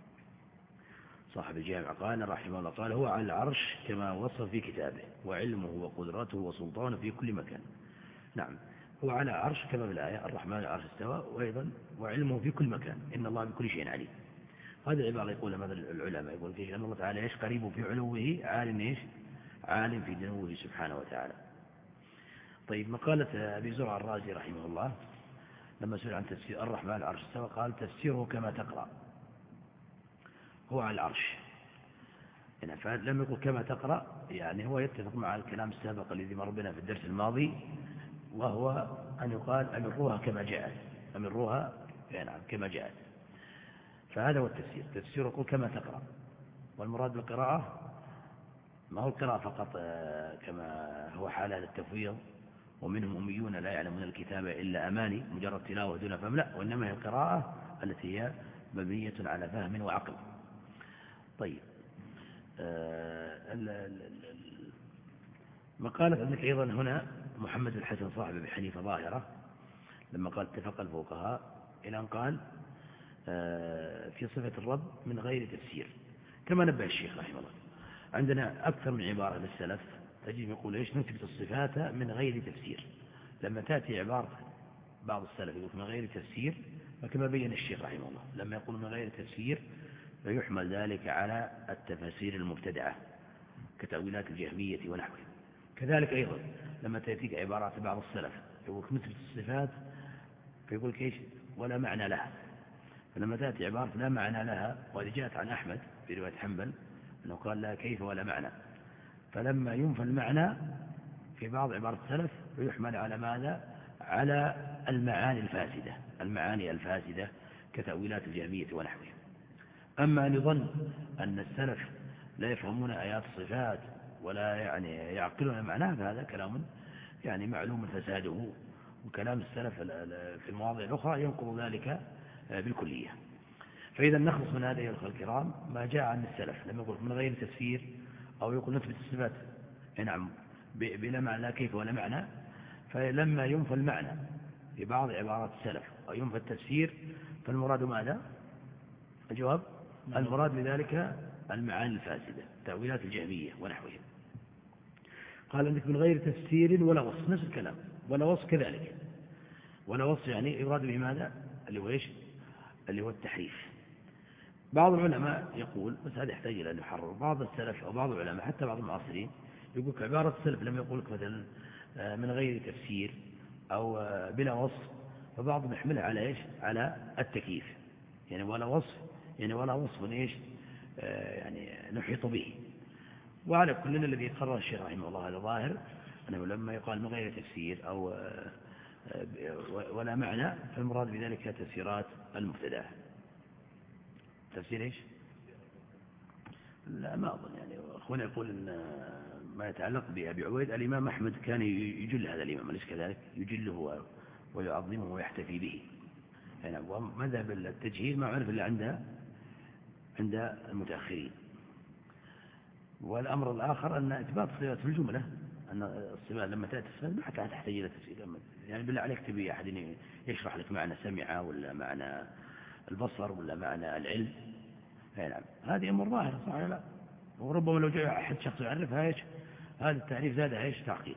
صاحب الجامع، قال رحمه الله قال هو على العرش كما وصف في كتابه وعلمه وقدرته وسلطانه في كل مكان. نعم، هو على عرش كما في الآية الرحمن على العرش استوى، وأيضا وعلمه في كل مكان إن الله بكل شيء عليم. هذه العبارة يقولها مثل العلماء يقول فيه أن الله تعالى إيش قريب في علوه عالم إيش عالم في دنوه سبحانه وتعالى. طيب مقالة أبي زرع الرازي رحمه الله لما سئل عن تفسير الرحمن على العرش استوى قال تفسيره كما تقرأ هو على العرش. هنا فلم يقول كما تقرأ، يعني هو يتفق مع الكلام السابق الذي مر بنا في الدرس الماضي، وهو أن يقال أمروها كما جاءت، أمروها يعني كما جاءت. فهذا هو التفسير. التفسير يقول كما تقرأ، والمراد بالقراءة ما هو القراءة فقط كما هو حال أهل التفويض ومنهم أميون لا يعلمون الكتابة إلا أماني مجرد تلاوة دون فهم، لا، وإنما هي القراءة التي هي مبنية على فهم وعقل. طيب، مقالة ابن أيضا هنا محمد بن حسن صاحب أبي حنيفة ظاهرة لما قال اتفق الفقهاء إلى أن قال في صفة الرب من غير تفسير، كما نبه الشيخ رحمه الله. عندنا أكثر من عبارة للسلف تجد يقول إيش نثبت الصفات من غير تفسير. لما تأتي عبارة بعض السلف يقول من غير تفسير، فكما بين الشيخ رحمه الله لما يقول من غير تفسير فيحمل ذلك على التفاسير المبتدعة كتأويلات الجهمية ونحوها. كذلك أيضا لما تأتيك عبارات بعض السلف يقول نثبت الصفات فيقول إيش ولا معنى لها. فلما تأتي عبارة لا معنى لها، وهذه جاءت عن أحمد في رواية حنبل أنه قال لا كيف ولا معنى، فلما ينفى المعنى في بعض عبارة السلف فيحمل على ماذا؟ على المعاني الفاسدة، المعاني الفاسدة كتأويلات الجهمية ونحوها. أما أن يظن أن السلف لا يفهمون آيات الصفات ولا يعني يعقلون معناها، فهذا كلام يعني معلوم فساده، وكلام السلف في المواضع الأخرى ينقض ذلك بالكلية. فإذا نخلص من هذا أيها الأخوة الكرام ما جاء عن السلف لما يقول من غير تفسير أو يقول نثبت الصفات نعم بلا معنى لا كيف ولا معنى، فلما ينفى المعنى في بعض عبارات السلف أو ينفى التفسير فالمراد ماذا؟ الجواب المراد بذلك المعاني الفاسدة تأويلات الجهمية ونحوها. قال عندك من غير تفسير ولا وصف، نفس الكلام، ولا وصف كذلك. ولا وصف يعني يراد به ماذا؟ اللي هو إيش؟ اللي هو التحريف. بعض العلماء يقول بس هذا يحتاج إلى أن يحرر. بعض السلف أو بعض العلماء حتى بعض المعاصرين يقول عبارة السلف لما يقول لك مثلا من غير تفسير أو بلا وصف، فبعضهم يحملها على إيش؟ على التكييف، يعني ولا وصف، يعني ولا وصف إيش يعني نحيط به. وعلى كلنا الذي قرر الشيخ رحمه الله هذا ظاهر أنه لما يقال من غير تفسير أو ولا معنى فالمراد بذلك تفسيرات المبتدعة. تفسير إيش؟ لا ما أظن، يعني أخونا يقول إن ما يتعلق بأبي عبيد الإمام أحمد كان يجل هذا الإمام، أليس كذلك؟ يجله ويعظمه ويحتفي به، يعني ومذهب التجهيل ما عرف إلا عند المتأخرين. والأمر الآخر أن إثبات الصفات في الجملة، أن الصفات لما تأتي الصفات ما حتى تحتاج إلى تفسير، يعني بالله عليك تبي أحد يشرح لك معنى سمع ولا معنى البصر ولا معنى العلم، نعم هذه أمور ظاهرة صح ولا لا؟ وربما لو جاء أحد شخص يعرفها إيش هذا التعريف زادها إيش تعقيدا،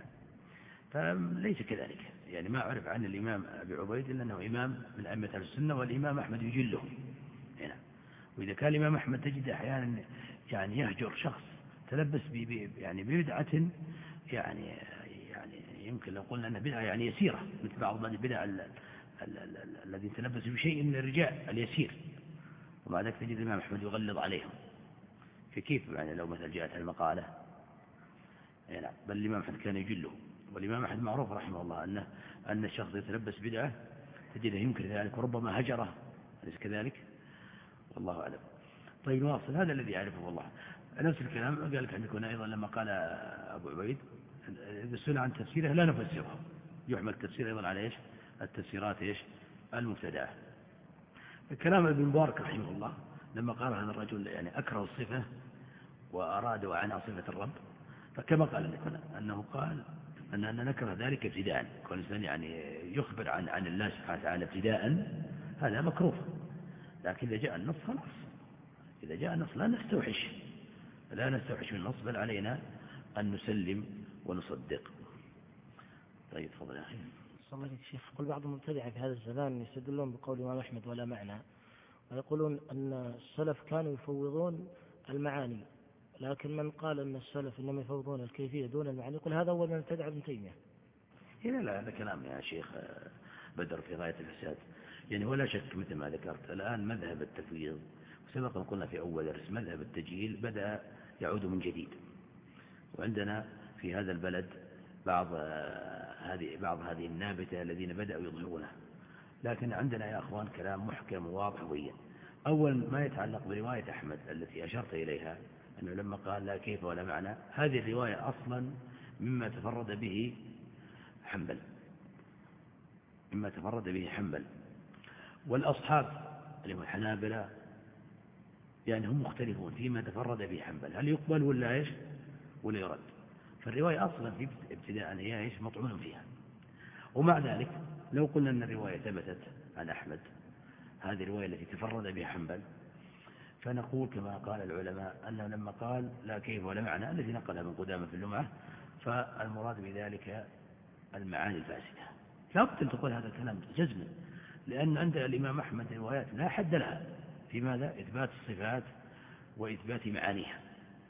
فليس كذلك. يعني ما أعرف عن الإمام أبي عبيد إلا أنه إمام من أئمة أهل السنة، والإمام أحمد يجله هنا. وإذا كان الإمام أحمد تجد أحيانا يعني يهجر شخص تلبس يعني ببدعة يعني يمكن لو قلنا أنها بدعة يعني يسيرة، مثل بعض البدع الذي تلبس بشيء من الرجاء اليسير، ومع ذلك تجد الإمام أحمد يغلظ عليهم. في كيف يعني لو مثل جاءت المقالة يعني بل الإمام أحمد كان يجله. والإمام أحمد معروف رحمه الله أن الشخص يتلبس بدعة تجده ينكر ذلك وربما هجره، أليس كذلك؟ والله أعلم. طيب نواصل. هذا الذي يعرفه والله. نفس الكلام قال لك عندكم أيضا لما قال أبو عبيد إذا سئل عن تفسيره لا نفسره، يحمل التفسير أيضا على إيش؟ التفسيرات إيش؟ المبتدعة. كلام ابن مبارك رحمه الله لما قال هذا الرجل يعني أكره الصفة وأراد وعنى صفة الرب، فكما قال لكم أنه قال أننا نكره ذلك ابتداء، كل إنسان يعني يخبر عن الله سبحانه وتعالى ابتداء هذا مكروه. لكن إذا جاء النص خلاص، إذا جاء النص لا نستوحش من النص، بل علينا أن نسلم ونصدق. طيب تفضل يا أخي. صلى الله عليه الشيخ. يقول بعض المبتدعة في هذا الزمان يستدلون بقول الإمام أحمد ولا معنى، ويقولون أن السلف كانوا يفوضون المعاني، لكن من قال أن السلف إنما يفوضون الكيفية دون المعاني يقول هذا أول من ابتدع ابن تيمية. لا هذا كلام يا شيخ بدر في غاية الفساد، يعني ولا شك مثل ما ذكرت الآن مذهب التفويض سبق أن قلنا في أول درس مذهب التجهيل بدأ يعود من جديد، وعندنا في هذا البلد بعض هذه النابتة الذين بدأوا يظهرونها. لكن عندنا يا أخوان كلام محكم وواضح وبين. أول ما يتعلق برواية أحمد التي أشرت إليها، أنه لما قال لا كيف ولا معنى، هذه الرواية أصلا مما تفرد به حنبل، والأصحاب اللي هم الحنابلة يعني هم مختلفون فيما تفرد به حنبل، هل يقبل ولا يرد. فالرواية أصلا في ابتداء هي مطعون فيها. ومع ذلك لو قلنا أن الرواية ثبتت عن أحمد، هذه الرواية التي تفرد بها حنبل، فنقول كما قال العلماء أنه لما قال لا كيف ولا معنى التي نقلها من قدامى في اللمعة، فالمراد بذلك المعاني الفاسدة. لا بد أن تقول هذا الكلام جزما، لأن عند الإمام أحمد روايات لا حد لها في ماذا؟ إثبات الصفات وإثبات معانيها.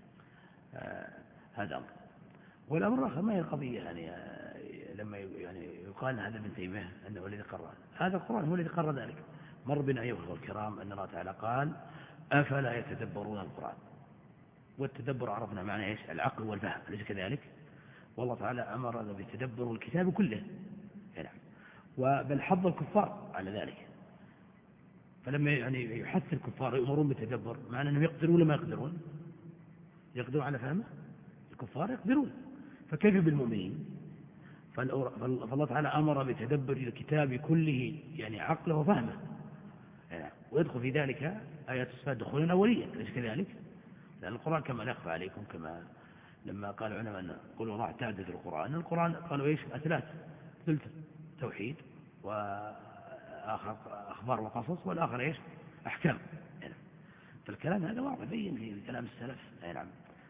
هذا أمر. والأمر الآخر ما هي القضية لما يقال هذا ابن تيمية أنه الذي قرر هذا القرآن، هو الذي قرر ذلك. مر بنا أيها الكرام أن الله تعالى قال أفلا يتدبرون القرآن، والتدبر عرفنا معنى العقل والفهم، أليس كذلك؟ والله تعالى أمر بالتدبر الكتاب كله، وبل حض الكفار على ذلك. فلما يحث الكفار يؤمرون بالتدبر، معنى أنهم يقدرون ولا ما يقدرون على فهمه؟ الكفار يقدرون، فكيف بالمؤمنين؟ فالله تعالى أمر بتدبر الكتاب كله، عقله وفهمه، ويدخل في ذلك آيات الصفات دخولا أوليا، أليس كذلك؟ لأن القرآن كما لا يخفى عليكم، كما لما قال العلماء أن قل الله تعدد القرآن قالوا أثلاث، ثلث توحيد، وآخر أخبار وقصص، والآخر أحكام. فالكلام هذا واضح بين في كلام السلف. نعم.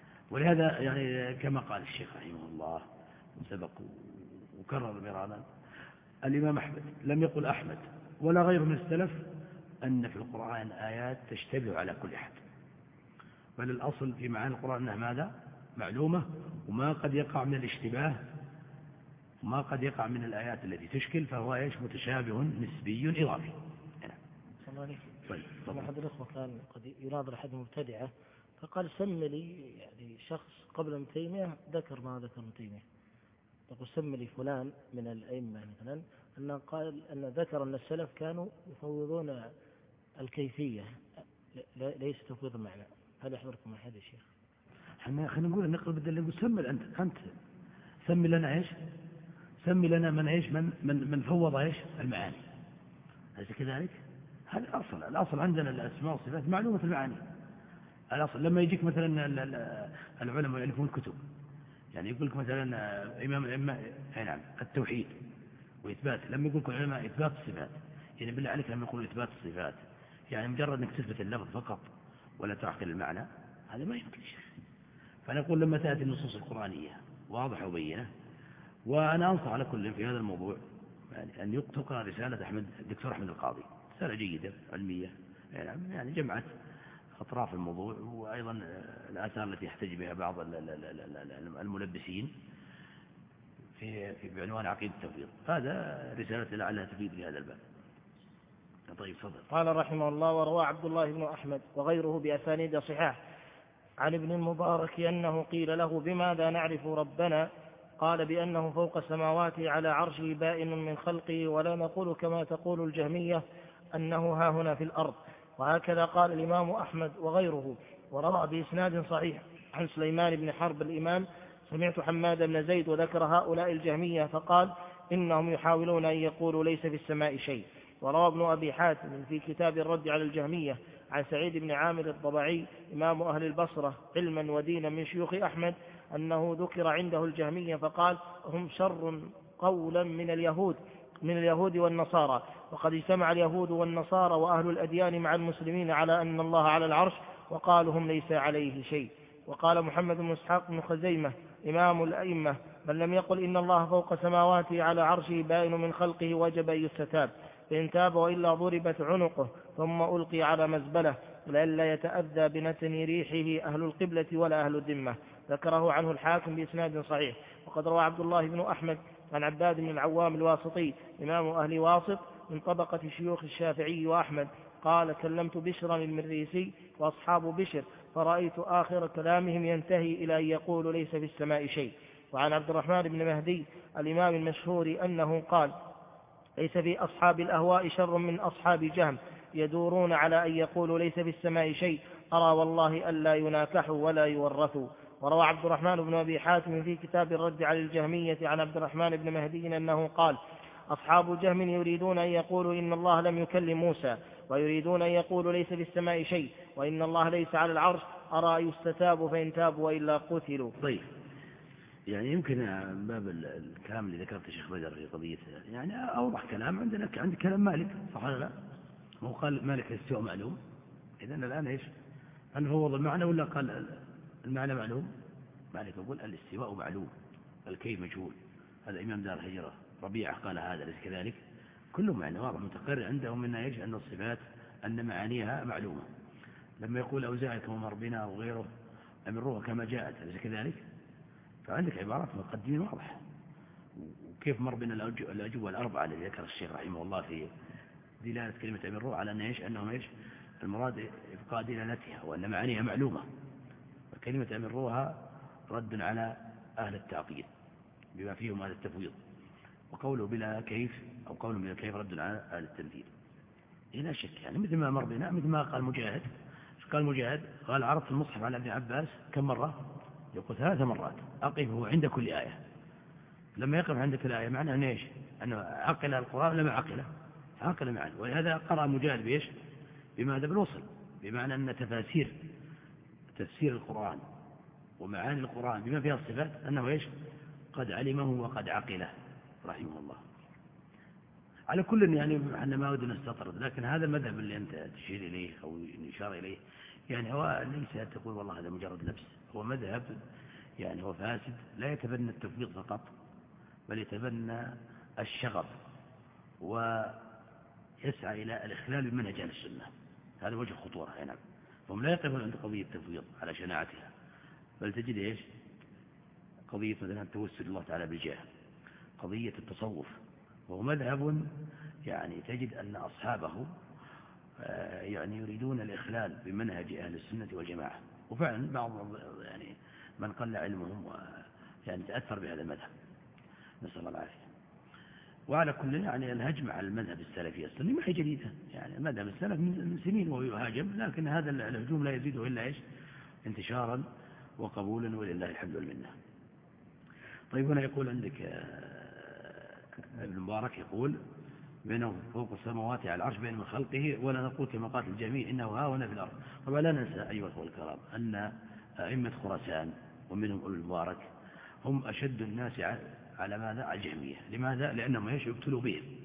ولهذا كما قال الشيخ رحمه الله سبق وكرر مرارا، الإمام أحمد لم يقل أحمد ولا غيره من السلف أن في القرآن آيات تشتبه على كل أحد، بل الأصل في معاني القرآن أنها ماذا؟ معلومة، وما قد يقع من الاشتباه وما قد يقع من الآيات التي تشكل فهو متشابه نسبي إضافي. صلى الله عليه وسلم. أحد الأخوة كان قد يناظر أحد مبتدعة، فقال سم لي شخص قبل ابن تيمية ذكر ما ذكر ابن تيمية، يقول سم لي فلان من الأئمة مثلا أنه قال أن ذكر أن السلف كانوا يفوضون الكيفية ليس تفويض المعنى. هل يحضركم أحد يا شيخ؟ خلينا نقول نقرب الدليل، نقول سم أنت سمي لنا سمي لنا من فوض المعاني، أليس كذلك؟ هذا الأصل عندنا الأسماء والصفات معلومة المعاني. الأصل لما يجيك مثلا العلماء يألفون الكتب، يقول لك مثلا إمام الأئمة التوحيد وإثبات، لما يقول لك العلماء إثبات الصفات، بالله عليك لما يقولوا إثبات الصفات مجرد أنك تثبت اللفظ فقط ولا تعقل المعنى، هذا ما يمكن شيء. فنقول لما تأتي النصوص القرآنية واضحة وبينة، وأنا أنصح على كل في هذا الموضوع أن تقرأ رسالة الدكتور أحمد القاضي، رسالة جيدة علمية جمعت أطراف الموضوع، وأيضا الآثار التي يحتج بها بعض الملبسين بعنوان عقيدة التفويض. هذا رسالة لعلها تفيد في هذا الباب. طيب تفضل. قال رحمه الله: وروى عبد الله بن أحمد وغيره بأسانيد صحاح عن ابن المبارك أنه قيل له بماذا نعرف ربنا؟ قال بأنه فوق السماوات على عرشه بائن من خلقه، ولا نقول كما تقول الجهمية أنه ها هنا في الأرض. وهكذا قال الإمام أحمد وغيره. وروى بإسناد صحيح عن سليمان بن حرب الإمام: سمعت حماد بن زيد وذكر هؤلاء الجهمية فقال إنهم يحاولون أن يقولوا ليس في السماء شيء. وروى ابن أبي حاتم في كتاب الرد على الجهمية عن سعيد بن عامر الضبعي إمام أهل البصرة علما ودينا من شيوخ أحمد أنه ذكر عنده الجهمية فقال هم شر قولا من اليهود والنصارى، وقد اجتمع اليهود والنصارى وأهل الأديان مع المسلمين على أن الله على العرش، وقالوا هم ليس عليه شيء. وقال محمد بن إسحاق بن خزيمة إمام الأئمة: من لم يقل إن الله فوق سماواته على عرشه بائن من خلقه وجب أن يستتاب، فإن تاب وإلا ضربت عنقه ثم ألقي على مزبلة لئلا يتأذى بنتن ريحه أهل القبلة ولا أهل الذمة. ذكره عنه الحاكم بإسناد صحيح. وقد روى عبد الله بن أحمد عن عباد بن العوام الواسطي إمام أهل واسط من طبقة شيوخ الشافعي وأحمد قال: كلمت بشرا المريسي وأصحاب بشر فرأيت آخر كلامهم ينتهي إلى أن يقول: ليس في السماء شيء. وعن عبد الرحمن بن مهدي الإمام المشهور أنه قال: ليس في أصحاب الأهواء شر من أصحاب جهم يدورون على أن يقولوا ليس في السماء شيء، أرى والله ألا يناكحوا ولا يورثوا. وروى عبد الرحمن بن أبي حاتم في كتاب الرد على الجهمية عن عبد الرحمن بن مهدي أنه قال: أصحاب جهم يريدون أن يقولوا إن الله لم يكلم موسى، ويريدون أن يقولوا ليس في السماء شيء، وإن الله ليس على العرش، أرى يستتابوا فإن تابوا وإلا قتلوا. طيب، يعني يمكن من باب الكلام اللي ذكرته الشيخ بدر في قضية، يعني أوضح كلام عند كلام مالك، صح ولا لا؟ هو قال مالك الاستواء معلوم، إذن الآن إيش؟ هل فوض المعنى ولا قال المعنى معلوم؟ مالك يقول الاستواء معلوم، الكيف مجهول. هذا إمام دار الهجرة ربيعة قال هذا، ليس كذلك؟ كله معنى واضح متقرر عندهم من إيش؟ أن الصفات أن معانيها معلومة. لما يقول أوزاعي كما مر بنا وغيره أمروها كما جاءت، ليس كذلك؟ فعندك عبارات مقدمين واضح. وكيف مر بنا الأجوبة الأربعة التي ذكر الشيخ رحمه الله في دلالة كلمة أمروها على أن إيش؟ أنهم إيش؟ المراد إبقاء دلالتها وأن معانيها معلومة. وكلمة أمروها رد على أهل التعطيل بما فيهم أهل التفويض، وقوله بلا كيف أو قوله بلا كيف رد على أهل التمثيل. لا شك، يعني مثل ما مر بنا، مثل ما قال مجاهد. قال مجاهد قال: عرضت المصحف على ابن عباس كم مرة؟ يقول 3 مرات، أقفه عند كل آية. لما يقف عند كل آية معناه أنه إيش؟ أنه عقل القرآن لما عقله، عقل معه. ولهذا قرأ مجاهد بإيش؟ بماذا؟ بالوصل، بمعنى أن تفسير القرآن ومعاني القرآن بما فيها الصفات أنه إيش؟ قد علمه وقد عقله رحمه الله. على كل، يعني أنا ما أود أن أستطرد، لكن هذا المذهب اللي أنت تشير إليه أو نشار إليه، يعني هو ليس تقول والله هذا مجرد نفس، هو مذهب يعني هو فاسد، لا يتبنى التفويض فقط، بل يتبنى الشغب ويسعى إلى الإخلال بمنهج أهل السنة. هذا وجه خطورة. نعم، فهم لا يقفون عند قضية التفويض على شناعتها، بل تجد إيش؟ قضية مثلا توسل الله تعالى بالجاه، قضية التصوف، وهو مذهب يعني تجد أن أصحابه يعني يريدون الإخلال بمنهج أهل السنة والجماعة. وفعلا بعض يعني من قل علمهم يعني تأثر بهذا المذهب، نسأل الله العافية. وعلى كل، يعني الهجم على المذهب السلفي السني ما هي جديدة، يعني المذهب السلف من سنين وهو يهاجم، لكن هذا الهجوم لا يزيده إلا إيش؟ انتشارا وقبولا، ولله الحمد والمنة. طيب، هنا يقول عندك ابن مبارك يقول: بينه فوق السماوات على العرش بين من خلقه، ولا نقول كما قال الجميع إنه ها هنا في الأرض. طبعا لا ننسى أيها الأخوة الكرام أن أئمة خراسان ومنهم ابن مبارك هم أشد الناس على ماذا؟ على الجهمية. لماذا؟ لأنهم ايش؟ ابتلوا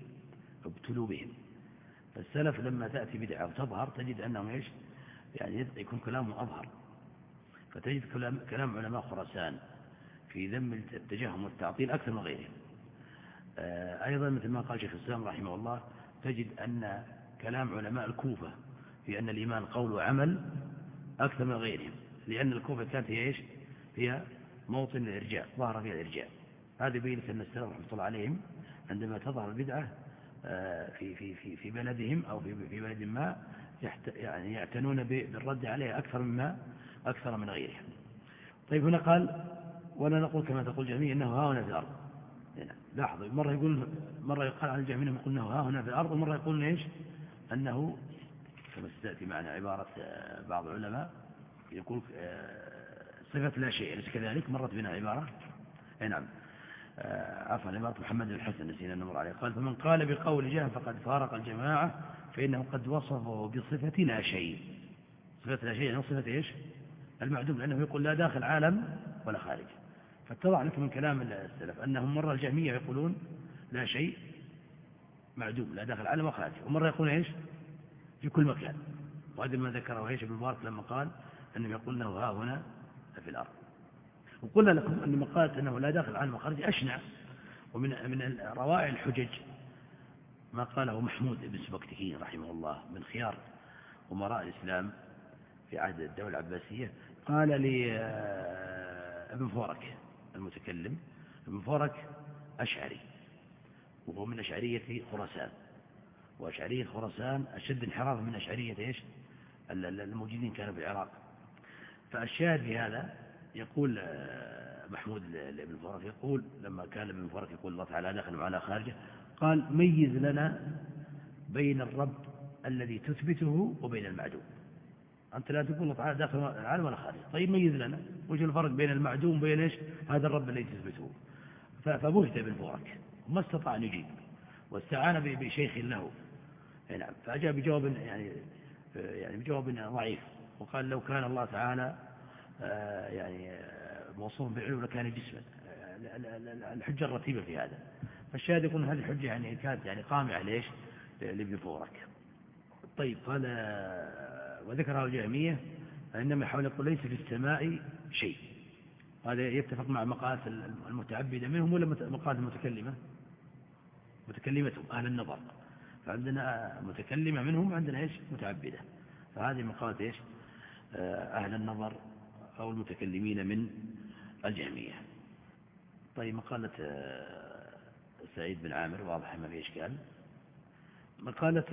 بهم. فالسلف لما تأتي بدعة وتظهر تجد أنهم ايش؟ يعني يكون كلامهم أظهر، فتجد كلام علماء خراسان في ذم التجهم والتعطيل أكثر من غيرهم. أيضا مثل ما قال شيخ الإسلام رحمه الله، تجد أن كلام علماء الكوفة في أن الإيمان قول وعمل أكثر من غيرهم، لأن الكوفة كانت هي إيش؟ هي موطن الإرجاء، ظهر فيها الإرجاء. هذا يبين أن السلف رحمه الله عليهم عندما تظهر البدعة في بلدهم أو في بلد ما، يعني يعتنون بالرد عليها أكثر من غيرهم. طيب، هنا قال: ولا نقول كما تقول جميع إنه ها هنا في الأرض. لاحظوا، مرة يقال عن الجميع يقول إنه ها هنا في الأرض، ومرة يقول إيش؟ أنه كما ستأتي معنا عبارة بعض العلماء يقول صفة لا شيء، ليس كذلك؟ مرت بنا عبارة نعم، عفوا، عبارة محمد بن الحسن نسينا نمر عليه. قال: فمن قال بقول جهم فقد فارق الجماعة، فإنه قد وصفه بصفة لا شيء. صفة لا شيء يعني صفة إيش؟ المعدوم، لأنه يقول لا داخل عالم ولا خارج. فاتضح لكم من كلام السلف أنهم مرة الجهمية يقولون لا شيء معدوم، لا داخل عالم وخارج، ومرة يقولون إيش؟ في كل مكان. وهذا ما ذكره إيش ابن مبارك لما قال أنهم يقولون ها هنا في الأرض. وقلنا لكم أن مقالة أنه لا داخل عالم وخارج أشنع، ومن روائع الحجج ما قاله محمود بن سبكتكين رحمه الله من خيار أمراء الإسلام في عهد الدولة العباسية. قال لي ابن فورك المتكلم، ابن فورك أشعري وهو من أشعرية خراسان، وأشعرية خراسان أشد انحرافا من أشعرية إيش الموجودين كانوا في العراق. فالشاهد في هذا يقول محمود بن مفرق يقول لما كان ابن مفرق يقول الله تعالى داخل وعلى خارجه، قال ميز لنا بين الرب الذي تثبته وبين المعدوم. أنت لا تقول الله تعالى داخل العالم ولا خارجه، طيب ميز لنا وجه الفرق بين المعدوم وبين إيش هذا الرب الذي تثبته. فبهت ابن مفرق وما استطاع أن يجيب، واستعان بشيخ له، نعم، فأجاب بجواب يعني بجواب ضعيف، وقال لو كان الله تعالى موصوف بالعلو لكان جسما. الحجة الرتيبة في هذا. فالشاهد يقول هذه الحجة كانت قامعة ليش لابن فورك. طيب قال وذكرها الجهمية فإنما يحاول يقول ليس في السماء شيء. هذا يتفق مع مقالات المتعبدة منهم ولا مقالات المتكلمة؟ متكلمتهم أهل النظر. فعندنا متكلمة منهم وعندنا متعبدة. فهذه مقالات أهل النظر أو المتكلمين من الجهمية. طيب مقالة سعيد بن عامر واضحة ما في إشكال. مقالة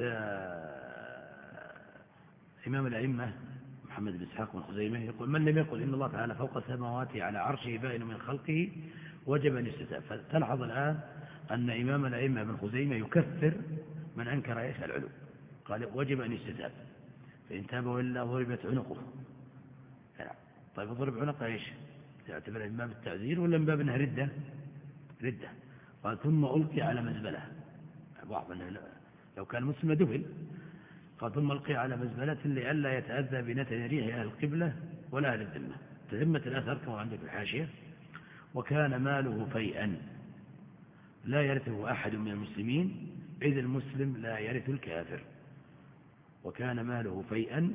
إمام الأئمة محمد بن إسحاق بن خزيمة يقول من لم يقل إن الله تعالى فوق السماوات على عرشه بائن من خلقه وجب أن يستتاب. فتلحظ الآن أن إمام الأئمة بن خزيمة يكفر من أنكر العلو، قال وجب أن يستتاب، فإن تاب وإلا ضربت عنقه. طيب ضرب عنقه تعتبر من باب التعزير ولا من باب انها ردة؟ قال ثم ألقي على مزبلة. بعض لو كان مسلم دفن. قال ثم ألقي على مزبلة لئلا يتأذى بنتن ريح أهل القبلة ولا أهل الذمة. تتمة الأثر كما عندك في الحاشية. وكان ماله فيئا لا يرثه أحد من المسلمين إذ المسلم لا يرث الكافر. وكان ماله فيئا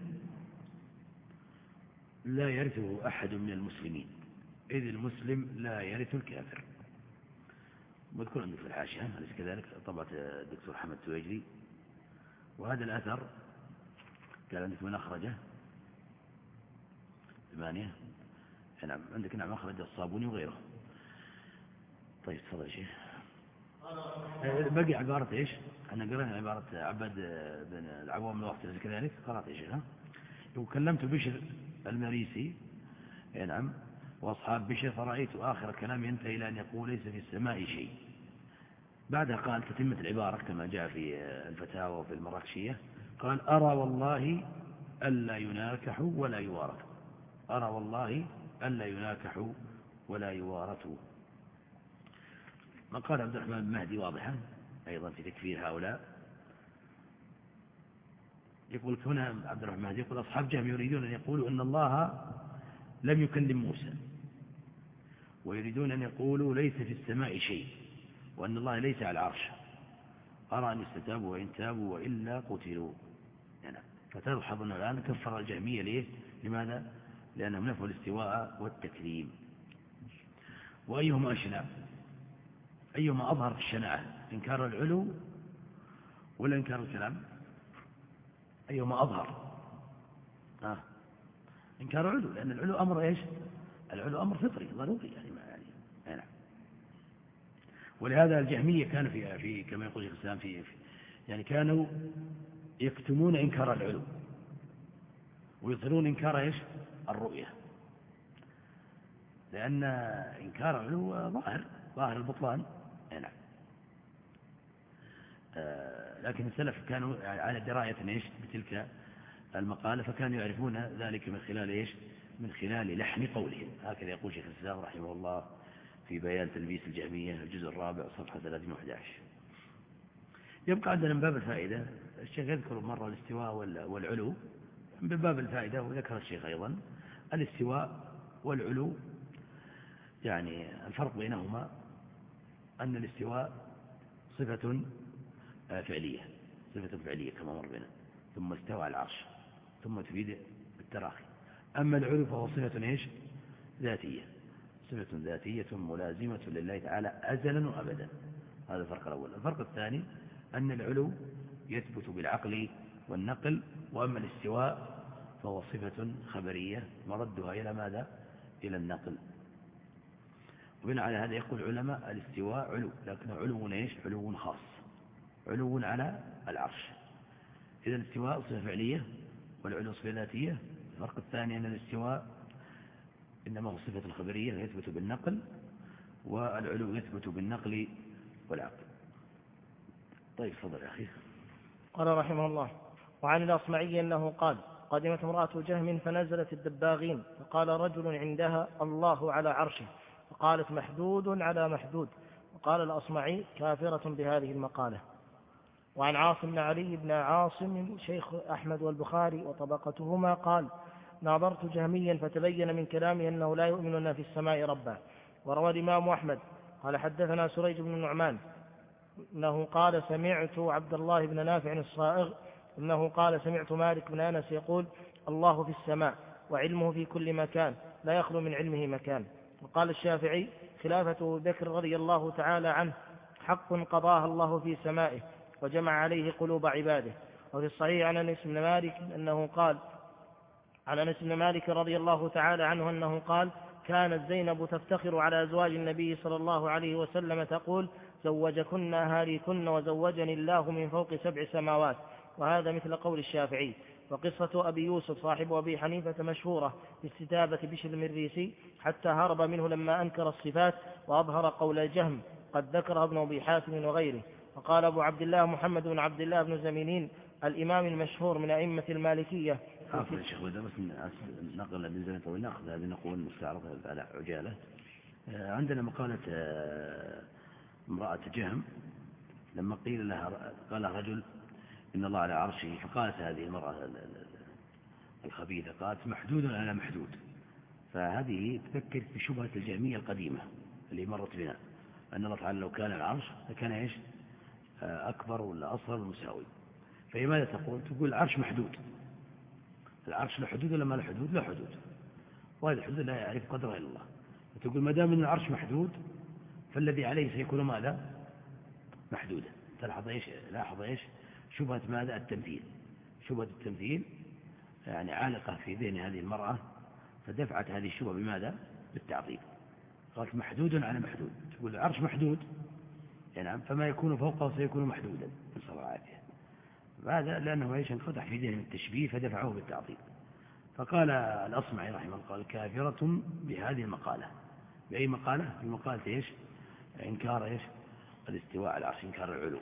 لا يرثه أحد من المسلمين إذ المسلم لا يرث الكافر. مذكور عندك في الحاشية أليس كذلك؟ طبعة الدكتور حمد تويجري. وهذا الأثر قال عندك من أخرجه 8. نعم عندك نعم أخرج الصابوني وغيره. طيب تفضل يا شيخ. بقي عبارة أنا قرأنا عبارة عباد بن العوام الوقت كذلك قرأت يا شيخ. وكلمت بشر المريسي نعم وأصحاب بشر فرأيت آخر كلام ينتهي إلى أن يقول ليس في السماء شيء. بعدها قال تتمة العبارة كما جاء في الفتاوى وفي المراكشية قال أرى والله ألا يناكحوا ولا يوارثوا. أرى والله ألا يناكحوا ولا يوارثوا. ما قال عبد الرحمن بن مهدي واضحا أيضا في تكفير هؤلاء. يقول هنا عبد الرحمن بن مهدي يقول أصحاب جهم يريدون أن يقولوا أن الله لم يكلم موسى، ويريدون أن يقولوا ليس في السماء شيء، وأن الله ليس على العرش. أرى أن يستتابوا وإن تابوا وإلا قتلوا. يعني فتلحظ أن الآن كفر الجهمية ليه؟ لماذا؟ لأنهم نفوا الاستواء والتكليم. وأيهما أشنع؟ أيهما أظهر في الشناعة؟ إنكار العلو ولا إنكار الكلام؟ أيهما أظهر؟ إنكار العلو، لأن العلو أمر العلو أمر فطري ضروري يعني. ولهذا الجهمية كان في كما يقول شيخ الإسلام يعني كانوا يكتمون إنكار العلو ويظهرون إنكار الرؤية، لأن إنكار العلو ظاهر البطلان. نعم. لكن السلف كانوا على دراية بتلك المقالة، فكانوا يعرفون ذلك من خلال من خلال لحن قولهم. هكذا يقول شيخ الإسلام رحمه الله في بيان تلبيس الجهمية الجزء الرابع صفحة 311. يبقى عندنا من باب الفائدة الشيخ يذكر مرة الاستواء والعلو من باب الفائدة، وذكر الشيخ أيضا الاستواء والعلو يعني الفرق بينهما أن الاستواء صفة فعلية كما مر بنا، ثم استوى على العرش ثم تفيد بالتراخي. أما العلو فهو صفة ذاتية، صفة ذاتية ملازمة لله تعالى أزلا وأبدا. هذا الفرق الأول. الفرق الثاني أن العلو يثبت بالعقل والنقل، وأما الاستواء فهو صفة خبرية مردها إلى ماذا؟ إلى النقل. وبناء على هذا يقول العلماء الاستواء علو، لكنه علو علو خاص، علو على العرش. إذا الاستواء صفة فعلية والعلو صفة ذاتية. الفرق الثاني أن الاستواء إنما هو صفة خبرية يثبت بالنقل، والعلو يثبت بالنقل والعقل. طيب فضل يا أخي. قال رحمه الله: وعن الأصمعي أنه قال: قدمت امرأة جهم فنزلت الدباغين، فقال رجل عندها: الله على عرشه، فقالت: محدود على محدود. وقال الأصمعي: كافرة بهذه المقالة. وعن عاصم بن علي بن عاصم شيخ أحمد والبخاري وطبقتهما قال: ناظرت جهميا فتبين من كلامه أنه لا يؤمنون في السماء ربا. وروى الإمام أحمد قال: حدثنا سريج بن النعمان أنه قال: سمعت عبد الله بن نافع الصائغ أنه قال: سمعت مالك بن أنس يقول: الله في السماء وعلمه في كل مكان لا يخلو من علمه مكان. وقال الشافعي: خلافة بكر رضي الله تعالى عنه حق قضاها الله في سمائه وجمع عليه قلوب عباده. وفي الصحيح عن أنس بن مالك أنه قال: عن أنس بن مالك رضي الله تعالى عنه أنه قال: كانت زينب تفتخر على أزواج النبي صلى الله عليه وسلم تقول: زوجكن أهاليكن وزوجني الله من فوق 7 سماوات. وهذا مثل قول الشافعي. وقصة أبي يوسف صاحب أبي حنيفة مشهورة في استتابة بشر المريسي حتى هرب منه لما أنكر الصفات وأظهر قول الجهم، قد ذكر ابن أبي حاتم وغيره. وقال أبو عبد الله محمد بن عبد الله بن زمينين الإمام المشهور من أئمة المالكية: عفوا شيخ، بس نقل من زمن طويل نأخذ هذه نقول مستعرضة على عجالة. عندنا مقالة امرأة جهم لما قيل لها، قال رجل: إن الله على عرشه، فقالت هذه المرأة الخبيثة قالت: محدود على محدود. فهذه تفكر في شبهة الجهمية القديمة اللي مرت بنا، أن الله تعالى لو كان العرش فكان إيش؟ أكبر ولا أصغر المساوي. فهي ماذا تقول؟ تقول العرش محدود. العرش له حدود ولا ما له حدود؟ له حدود، وهذه الحدود لا يعرف قدرها إلا الله. فتقول ما دام أن العرش محدود فالذي عليه سيكون ماذا؟ محدودا. لاحظ إيش؟ شبهة ماذا؟ التمثيل. شبهة التمثيل يعني عالقة في ذهن هذه المرأة، فدفعت هذه الشبهة بماذا؟ بالتعظيم. قالت محدود على محدود. تقول العرش محدود، يعني فما يكون فوقه سيكون محدودا، نسأل الله العافية. هذا لأنه إيش؟ انقدح في ذهن التشبيه فدفعه بالتعظيم. فقال الأصمعي رحمه الله قال: كافرة بهذه المقالة. بأي مقالة؟ بمقالة إيش؟ إنكار إيش؟ الاستواء على العرش، إنكار العلو.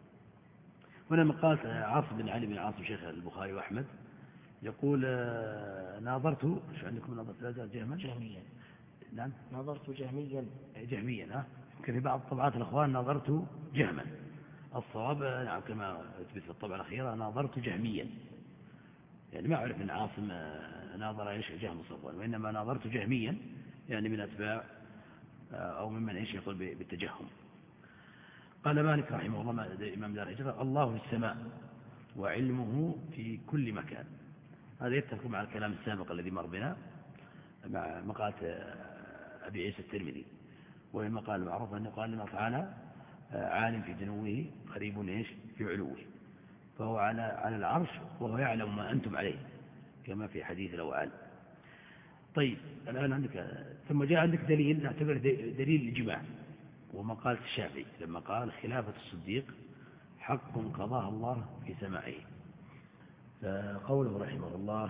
هنا مقالة عاصم بن علي بن عاصم شيخ البخاري وأحمد يقول: ناظرت، شو عندكم ناظرت جهميا؟ نعم، ناظرت جهميا. يمكن في بعض طبعات الأخوان ناظرت جهما. الصواب نعم كما تثبت في الطبعة الأخيرة: ناظرت جهميا. يعني ما أعرف أن عاصم ناظر إيش جهم صفوان، وإنما ناظرت جهميا، يعني من أتباع أو ممن إيش يقول بالتجهم. قال مالك رحمه الله إمام دار الهجرة: الله في السماء وعلمه في كل مكان. هذا يتفق مع الكلام السابق الذي مر بنا مع مقالة أبي عيسى الترمذي، وهي مقالة معروفة أنه قال الله تعالى عالم في دنوه قريب إيش في علوه، فهو على العرش وهو يعلم ما أنتم عليه كما في حديث الأوعال. طيب الآن عندك، ثم جاء عندك دليل نعتبر دليل الإجماع، ومقالة الشافعي لما قال: خلافة الصديق حق قضاها الله في سمائه. فقوله رحمه الله: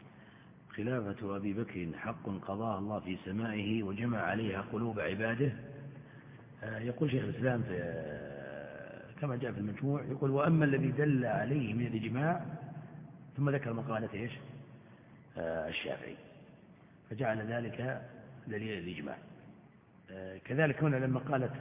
خلافة أبي بكر حق قضاها الله في سمائه وجمع عليها قلوب عباده. يقول شيخ الإسلام كما جاء في المجموع، يقول: وأما الذي دل عليه من الإجماع، ثم ذكر مقالة إيش؟ الشافعي، فجعل ذلك دليل الإجماع. كذلك هنا لما قالت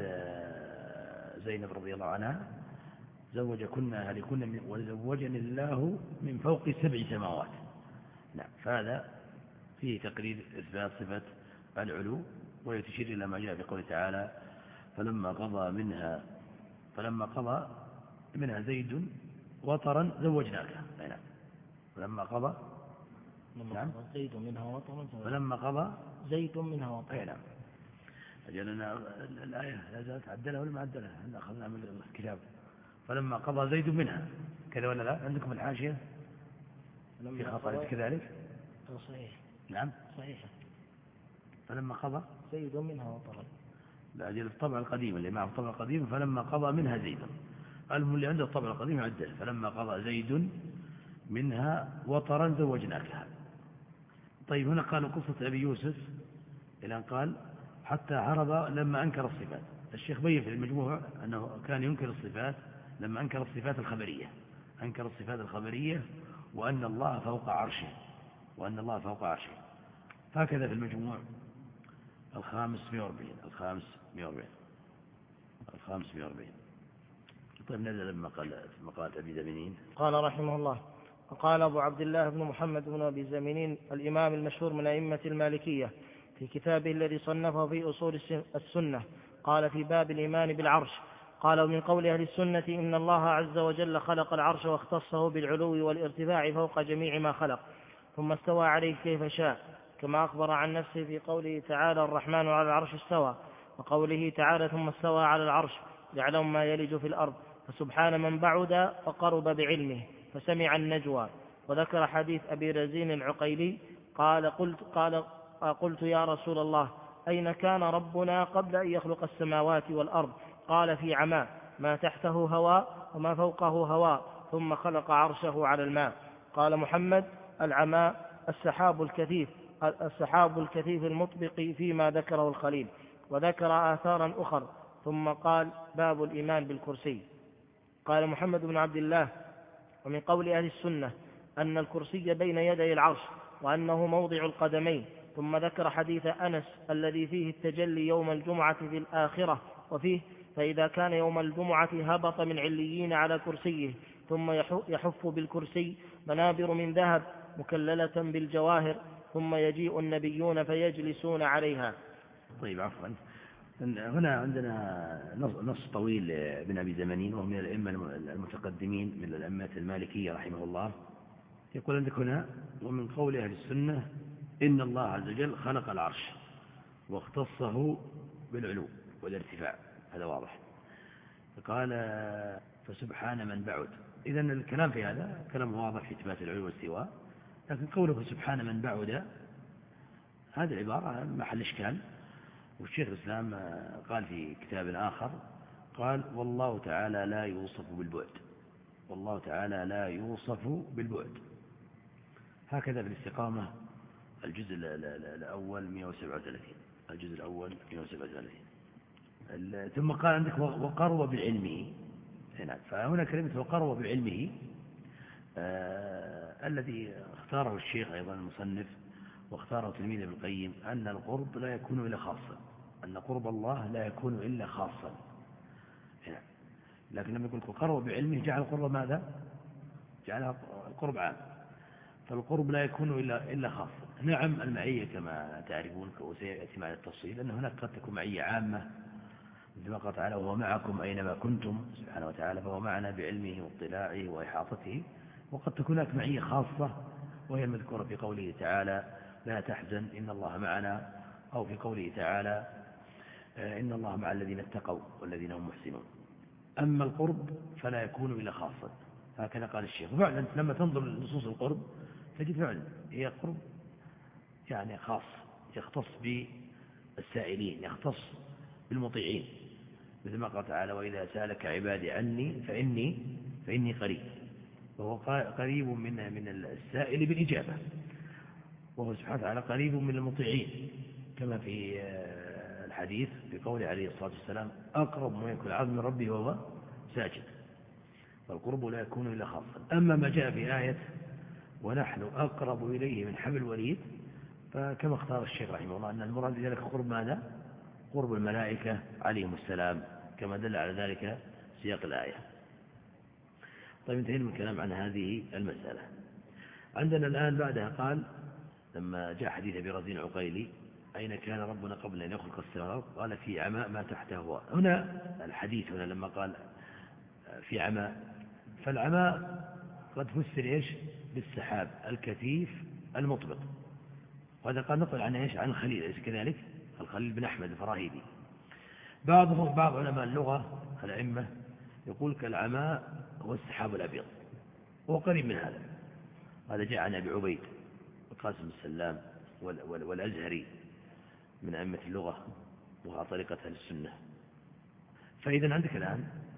زينب رضي الله عنها: زوجكن أهلكن وزوجني الله من فوق 7 سماوات. نعم، فهذا فيه تقرير إثبات صفة العلو، ويتشير إلى ما جاء في قوله تعالى: فلما قضى منها زيد وطرا زوجناك. نعم، فلما قضى زيد منها وطرا فلما قضى زيد منها وطرا. نعم. أجلنا الآية لا زالت عدلها ولا ما عدلها، أخذنا من الكتاب. فلما قضى زيد منها كذا ولا لا؟ عندكم الحاشية في خطأ كذلك؟ صحيح. نعم صحيح. فلما قضى زيد منها وطرا. لأجل الطبع القديم اللي معه الطبع القديم: فلما قضى منها زيد. اللي عنده الطبع القديم يعدل. فلما قضى زيد منها وطرا زوجناكها. طيب هنا قالوا قصة أبي يوسف إلى أن قال حتى عرض لما أنكر الصفات. الشيخ بين في المجموع أنه كان ينكر الصفات لما أنكر الصفات الخبرية، أنكر الصفات الخبرية وأن الله فوق عرشه، وأن الله فوق عرشه. هكذا في المجموع الخامس 140. طيب نزل لما قال في مقالة أبي زمينين قال رحمه الله: وقال أبو عبد الله بن محمد بن أبي زمينين الإمام المشهور من أئمة المالكية في كتابه الذي صنفه في أصول السنة، قال في باب الإيمان بالعرش، قال: ومن قول أهل السنة إن الله عز وجل خلق العرش واختصه بالعلو والارتفاع فوق جميع ما خلق، ثم استوى عليه كيف شاء، كما أخبر عن نفسه في قوله تعالى: الرحمن على العرش استوى، وقوله تعالى: ثم استوى على العرش يعلم ما يلج في الأرض، فسبحان من بعد فقرب بعلمه فسمع النجوى. وذكر حديث أبي رزين العقيلي قلت يا رسول الله أين كان ربنا قبل أن يخلق السماوات والأرض؟ قال: في عماء، ما تحته هواء وما فوقه هواء، ثم خلق عرشه على الماء. قال محمد: العماء السحاب الكثيف المطبق فيما ذكره الخليل. وذكر آثارا أخر، ثم قال: باب الإيمان بالكرسي. قال محمد بن عبد الله: ومن قول أهل السنة أن الكرسي بين يدي العرش وأنه موضع القدمين. ثم ذكر حديث أنس الذي فيه التجلي يوم الجمعة في الآخرة، وفيه: فإذا كان يوم الجمعة هبط من عليين على كرسيه، ثم يحف بالكرسي منابر من ذهب مكللة بالجواهر، ثم يجيء النبيون فيجلسون عليها. طيب عفوا، هنا عندنا نص طويل بن أبي زمانين وهو من الأئمة المتقدمين من الأئمة المالكية رحمه الله. يقول عندك هنا: ومن قول أهل السنة إن الله عز وجل خلق العرش واختصه بالعلو والارتفاع. هذا واضح. فقال: فسبحان من بعد. إذن الكلام في هذا كلام واضح في إثبات العلو والاستواء، لكن قوله سبحان من بعد هذه العبارة محل إشكال. والشيخ الإسلام قال في كتاب آخر، قال: والله تعالى لا يوصف بالبعد، والله تعالى لا يوصف بالبعد. هكذا في الاستقامة الجزء الأول 137، الجزء الأول 137. ثم قال عندك: وقرب بعلمه. فهنا كلمة وقرب بعلمه الذي اختاره الشيخ أيضا المصنف واختاره تلميذ ابن القيم، أن القرب لا يكون إلا خاصا، أن قرب الله لا يكون إلا خاصا. لكن لما يقول وقرب بعلمه جعل القرب ماذا؟ جعلها القرب عام، فالقرب لا يكون إلا خاصا. نعم المعية كما تعرفون وسيأتي معنا التفصيل أن هناك قد تكون معية عامة مثل ما قال تعالى: وهو معكم أينما كنتم سبحانه وتعالى، فهو معنا بعلمه واطلاعه وإحاطته. وقد تكون هناك معية خاصة وهي المذكورة في قوله تعالى: لا تحزن إن الله معنا، أو في قوله تعالى: إن الله مع الذين اتقوا والذين هم محسنون. أما القرب فلا يكون إلا خاصا، هكذا قال الشيخ. وفعلا لما تنظر لنصوص القرب تجد فعلا هي قرب يعني خاص، يختص بالسائلين، يختص بالمطيعين، مثل ما قال تعالى: وإذا سألك عبادي عني فإني قريب. وهو قريب من السائل بالإجابة، وهو سبحانه وتعالى قريب من المطيعين، كما في الحديث في قوله عليه الصلاة والسلام: أقرب ما يكون العبد من ربه وهو ساجد. فالقرب لا يكون إلا خاصا. أما ما جاء في آية ونحن أقرب إليه من حبل الوريد، فكما اختار الشيخ رحمه الله أن المراد بذلك قرب ماذا؟ قرب الملائكة عليهم السلام، كما دل على ذلك سياق الآية. طيب انتهينا من الكلام عن هذه المسألة. عندنا الآن بعدها قال: لما جاء حديث أبي رزين عقيلي: أين كان ربنا قبل أن يخلق السماوات؟ قال: في عماء ما تحته هواء. هنا الحديث هنا لما قال في عماء، فالعماء قد فسر إيش؟ بالسحاب الكثيف المطبق. وهذا قال نقل عن إيش؟ عن الخليل، أليس كذلك؟ الخليل بن أحمد الفراهيدي. بعض علماء اللغة الأئمة يقول كالعماء هو السحاب الأبيض، وهو قريب من هذا. هذا جاء عن أبي عبيد وقاسم السلام والأزهري من أئمة اللغة وطريقة أهل السنة. فإذا عندك الآن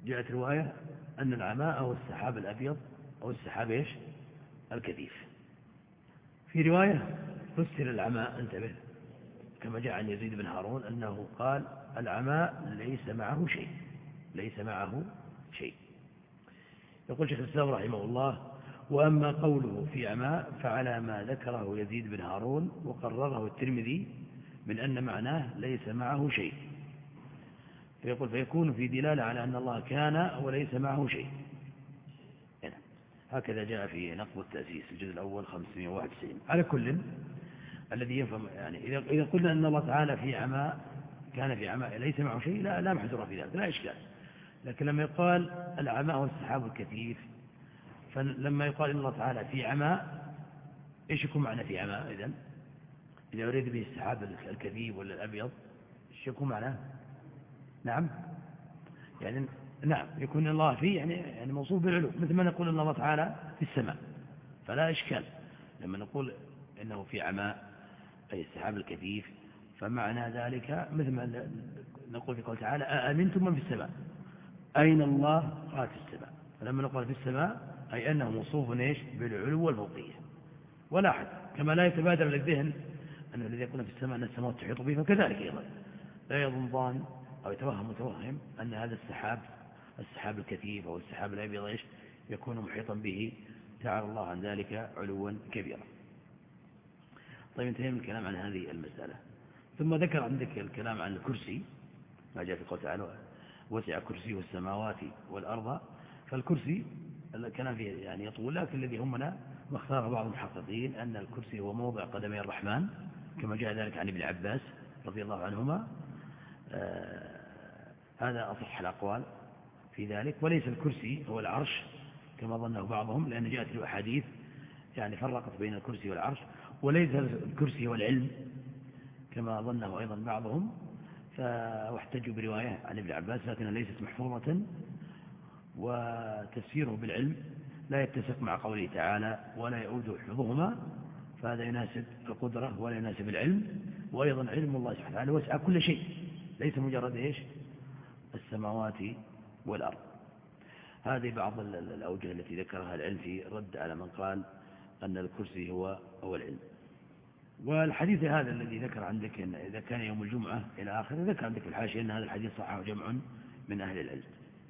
جاءت رواية أن العماء هو السحاب الأبيض أو السحاب إيش الكثيف. في رواية فسر العماء، انتبه، كما جاء عن يزيد بن هارون أنه قال العماء ليس معه شيء، ليس معه شيء. يقول شيخ الإسلام رحمه الله: وأما قوله في عماء فعلى ما ذكره يزيد بن هارون وقرره الترمذي من أن معناه ليس معه شيء، فيقول فيكون في دلالة على أن الله كان وليس معه شيء. يعني هكذا جاء في نقض التأسيس الجزء الأول 591. على كل الذي يفهم، يعني إذا قلنا أن الله تعالى في عماء، كان في عماء ليس معه شيء، لا محذور في ذلك، لا إشكال. لكن لما يقال العماء هو السحاب الكثيف، فلما يقال إن الله تعالى في عماء، إيش يكون معنى في عماء؟ إذا أريد به السحاب الكثيف ولا الأبيض، إيش يكون معناه؟ نعم، يعني نعم، يكون الله فيه يعني موصوف بالعلو، مثل ما نقول أن الله تعالى في السماء، فلا إشكال. لما نقول إنه في عماء أي السحاب الكثيف، فمعنى ذلك مثل ما نقول في قول تعالى أأمنتم من في السماء، أين الله؟ قال في السماء. فلما نقول في السماء أي أنه موصوف بالعلو والفوقية. ولا أحد كما لا يتبادر للذهن أن الذي يقول في السماء أن السماوات تحيط به، فكذلك أيضا لا يظن ظان أو يتوهم متوهم أن هذا السحاب الكثيف أو السحاب الأبيض يكون محيطا به، تعالى الله عن ذلك علوا كبيرا. طيب، انتهينا من الكلام عن هذه المسألة. ثم ذكر عندك الكلام عن الكرسي، ما جاء في قول تعالى وسع كرسيه السماوات والأرض. فالكرسي الكلام فيه يعني يطول، لكن الذي همنا واختار بعض المحققين أن الكرسي هو موضع قدمي الرحمن، كما جاء ذلك عن ابن عباس رضي الله عنهما. هذا أصح الأقوال في ذلك. وليس الكرسي هو العرش كما ظنه بعضهم، لأن جاءت له أحاديث يعني فرقت بين الكرسي والعرش. وليس الكرسي هو العلم كما ظنه أيضا بعضهم، واحتجوا برواية عن ابن عباس لكنها ليست محفوظة، وتفسيره بالعلم لا يتسق مع قوله تعالى ولا يؤوده حفظهما، فهذا يناسب القدرة ولا يناسب العلم. وأيضا علم الله سبحانه وتعالى وسع كل شيء، ليس مجرد السماوات والأرض. هذه بعض الأوجه التي ذكرها العلم في رد على من قال أن الكرسي هو العلم. والحديث هذا الذي ذكر عندك إن إذا كان يوم الجمعة إلى آخره، ذكر عندك في الحاشية أن هذا الحديث صححه جمع من أهل العلم.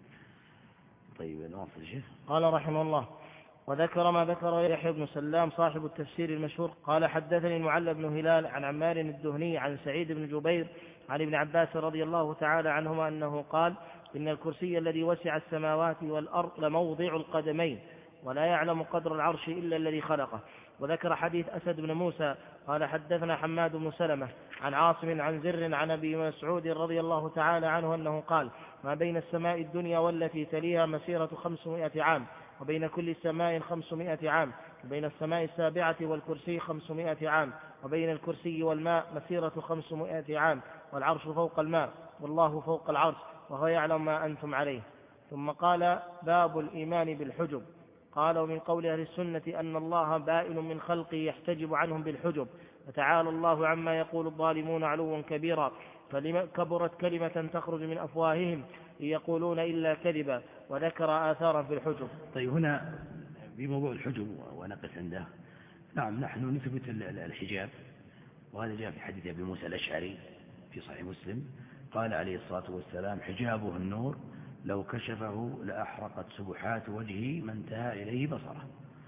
طيب، نواصل الشيخ. قال رحمه الله: وذكر ما ذكر يحيى بن سلام صاحب التفسير المشهور قال حدثني المعلى بن هلال عن عمار الدهني عن سعيد بن جبير عن ابن عباس رضي الله تعالى عنهما أنه قال: إن الكرسي الذي وسع السماوات والأرض لموضع القدمين، ولا يعلم قدر العرش إلا الذي خلقه. وذكر حديث أسد بن موسى قال حدثنا حماد بن سلمة عن عاصم عن زر عن أبي مسعود رضي الله تعالى عنه أنه قال: ما بين السماء الدنيا والتي تليها مسيرة 500 عام، وبين كل سماء 500 عام، وبين السماء السابعة والكرسي 500 عام، وبين الكرسي والماء مسيرة 500 عام، والعرش فوق الماء، والله فوق العرش، وهو يعلم ما أنتم عليه. ثم قال: باب الإيمان بالحجب. قال: ومن قول أهل السنة أن الله بائن من خلقه يحتجب عنهم بالحجب، فتعالى الله عما يقول الظالمون علوا كبيرا، كبرت كلمة تخرج من أفواههم إن يقولون إلا كذبا. وذكر آثارا في الحجب. طيب، هنا في موضوع الحجب ونقف عنده. نعم، نحن نثبت الحجاب، وهذا جاء في حديث أبي موسى الأشعري في صحيح مسلم قال عليه الصلاة والسلام: حجابه النور لو كشفه لأحرقت سبحات وجهه ما انتهى إليه بصره.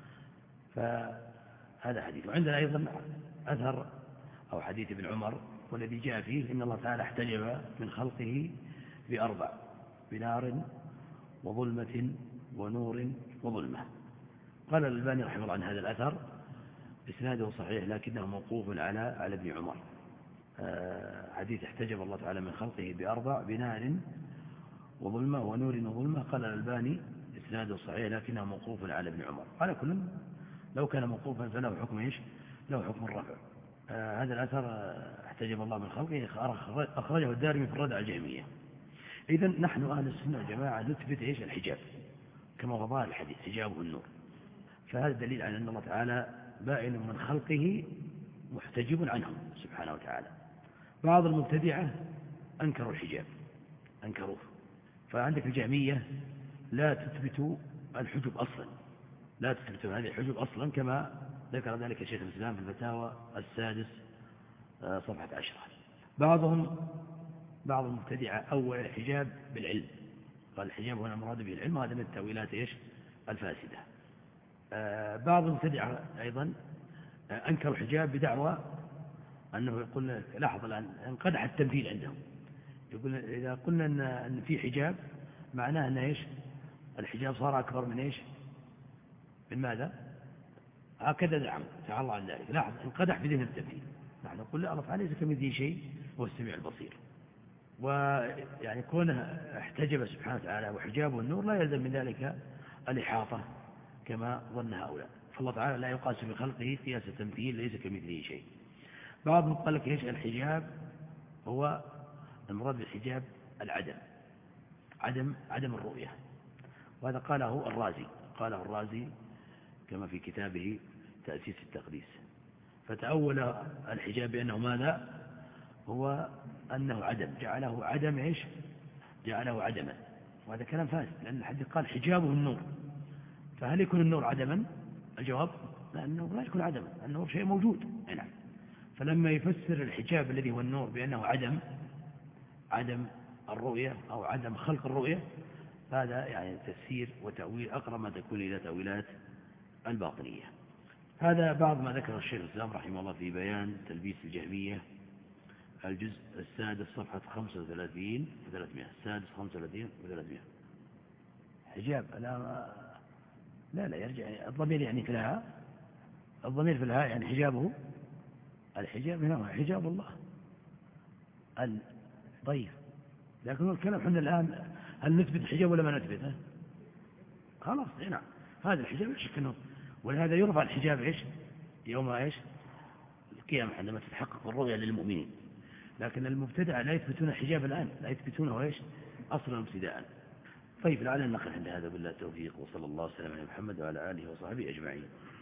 فهذا حديث. وعندنا أيضا أثر أو حديث ابن عمر والذي جاء فيه إن الله تعالى احتجب من خلقه بأربع: بنار وظلمة ونور وظلمة. قال الألباني رحمه الله عن هذا الأثر إسناده صحيح لكنه موقوف على ابن عمر. حديث احتجب الله تعالى من خلقه بأربع: بنار وظلمة ونور وظلمة. قال الألباني إسناده صحيح لكنه موقوف على ابن عمر. قال كل لو كان موقوفا فله حكم له حكم الرفع. هذا الأثر احتجب الله من خلقه أخرجه الدارمي في الردع الجهمية. إذن نحن أهل السنة والجماعة نثبت الحجاب كما هو ظاهر الحديث: حجابه النور. فهذا دليل على أن الله تعالى بائن من خلقه محتجب عنهم سبحانه وتعالى. بعض المبتدعة أنكروا الحجاب، أنكروه فعندك الجهمية لا تثبت الحجب أصلا، لا تثبت هذه الحجب أصلا، كما ذكر ذلك شيخ الإسلام في الفتاوى السادس صفحة 10. بعض المبتدعة أول الحجاب بالعلم، قال الحجاب هنا المراد به العلم، وهذا من التأويلات الفاسدة. بعض المبتدعة أيضا أنكروا الحجاب بدعوى أنه يقول، لاحظ الآن انقدح التمثيل عندهم، يقول إذا قلنا أن في حجاب معناه أن الحجاب صار أكبر من من ماذا؟ هكذا زعم تعالى الله عن ذلك. لاحظ انقدح في ذهن التمثيل. نحن نقول لا، الله تعالى ليس كمثله شيء، هو السميع البصير. ويعني كونه احتجب سبحانه وتعالى وحجابه النور لا يلزم من ذلك الإحاطة كما ظن هؤلاء، فالله تعالى لا يقاس في خلقه قياس التمثيل، ليس كمثله شيء. بعضهم قال لك الحجاب هو المراد بالحجاب العدم، عدم الرؤية، وهذا قاله الرازي كما في كتابه تأسيس التقديس. فتأول الحجاب بأنه ماذا؟ هو أنه عدم، جعله عدما، وهذا كلام فاسد، لأن الحديث قال حجابه النور، فهل يكون النور عدما؟ الجواب لأنه لا يكون عدما، النور شيء موجود. نعم. فلما يفسر الحجاب الذي هو النور بأنه عدم الرؤية أو عدم خلق الرؤية، هذا يعني تفسير وتأويل أقرب ما تكون إلى تأويلات الباطنية. هذا بعض ما ذكر الشيخ الإسلام رحمه الله في بيان تلبيس الجهمية، الجزء السادس صفحة 35 و300. السادس 35 و300. حجاب لا يرجع الضمير يعني في الهاء، الضمير في الهاء يعني حجابه، الحجاب هنا هو حجاب الله. طيب، لكن الكلام حنا الآن هل نثبت الحجاب ولا ما نثبته؟ خلاص. نعم، هذا الحجاب لا شك انه، ولهذا يرفع الحجاب يوم القيامة عندما تتحقق الرؤيا للمؤمنين. لكن المبتدع لا يثبتون الحجاب الآن، لا يثبتونه أصلا ابتداء. طيب، لعلنا نقف عند هذا، بالله التوفيق، وصلى الله وسلم على محمد وعلى آله وصحبه أجمعين.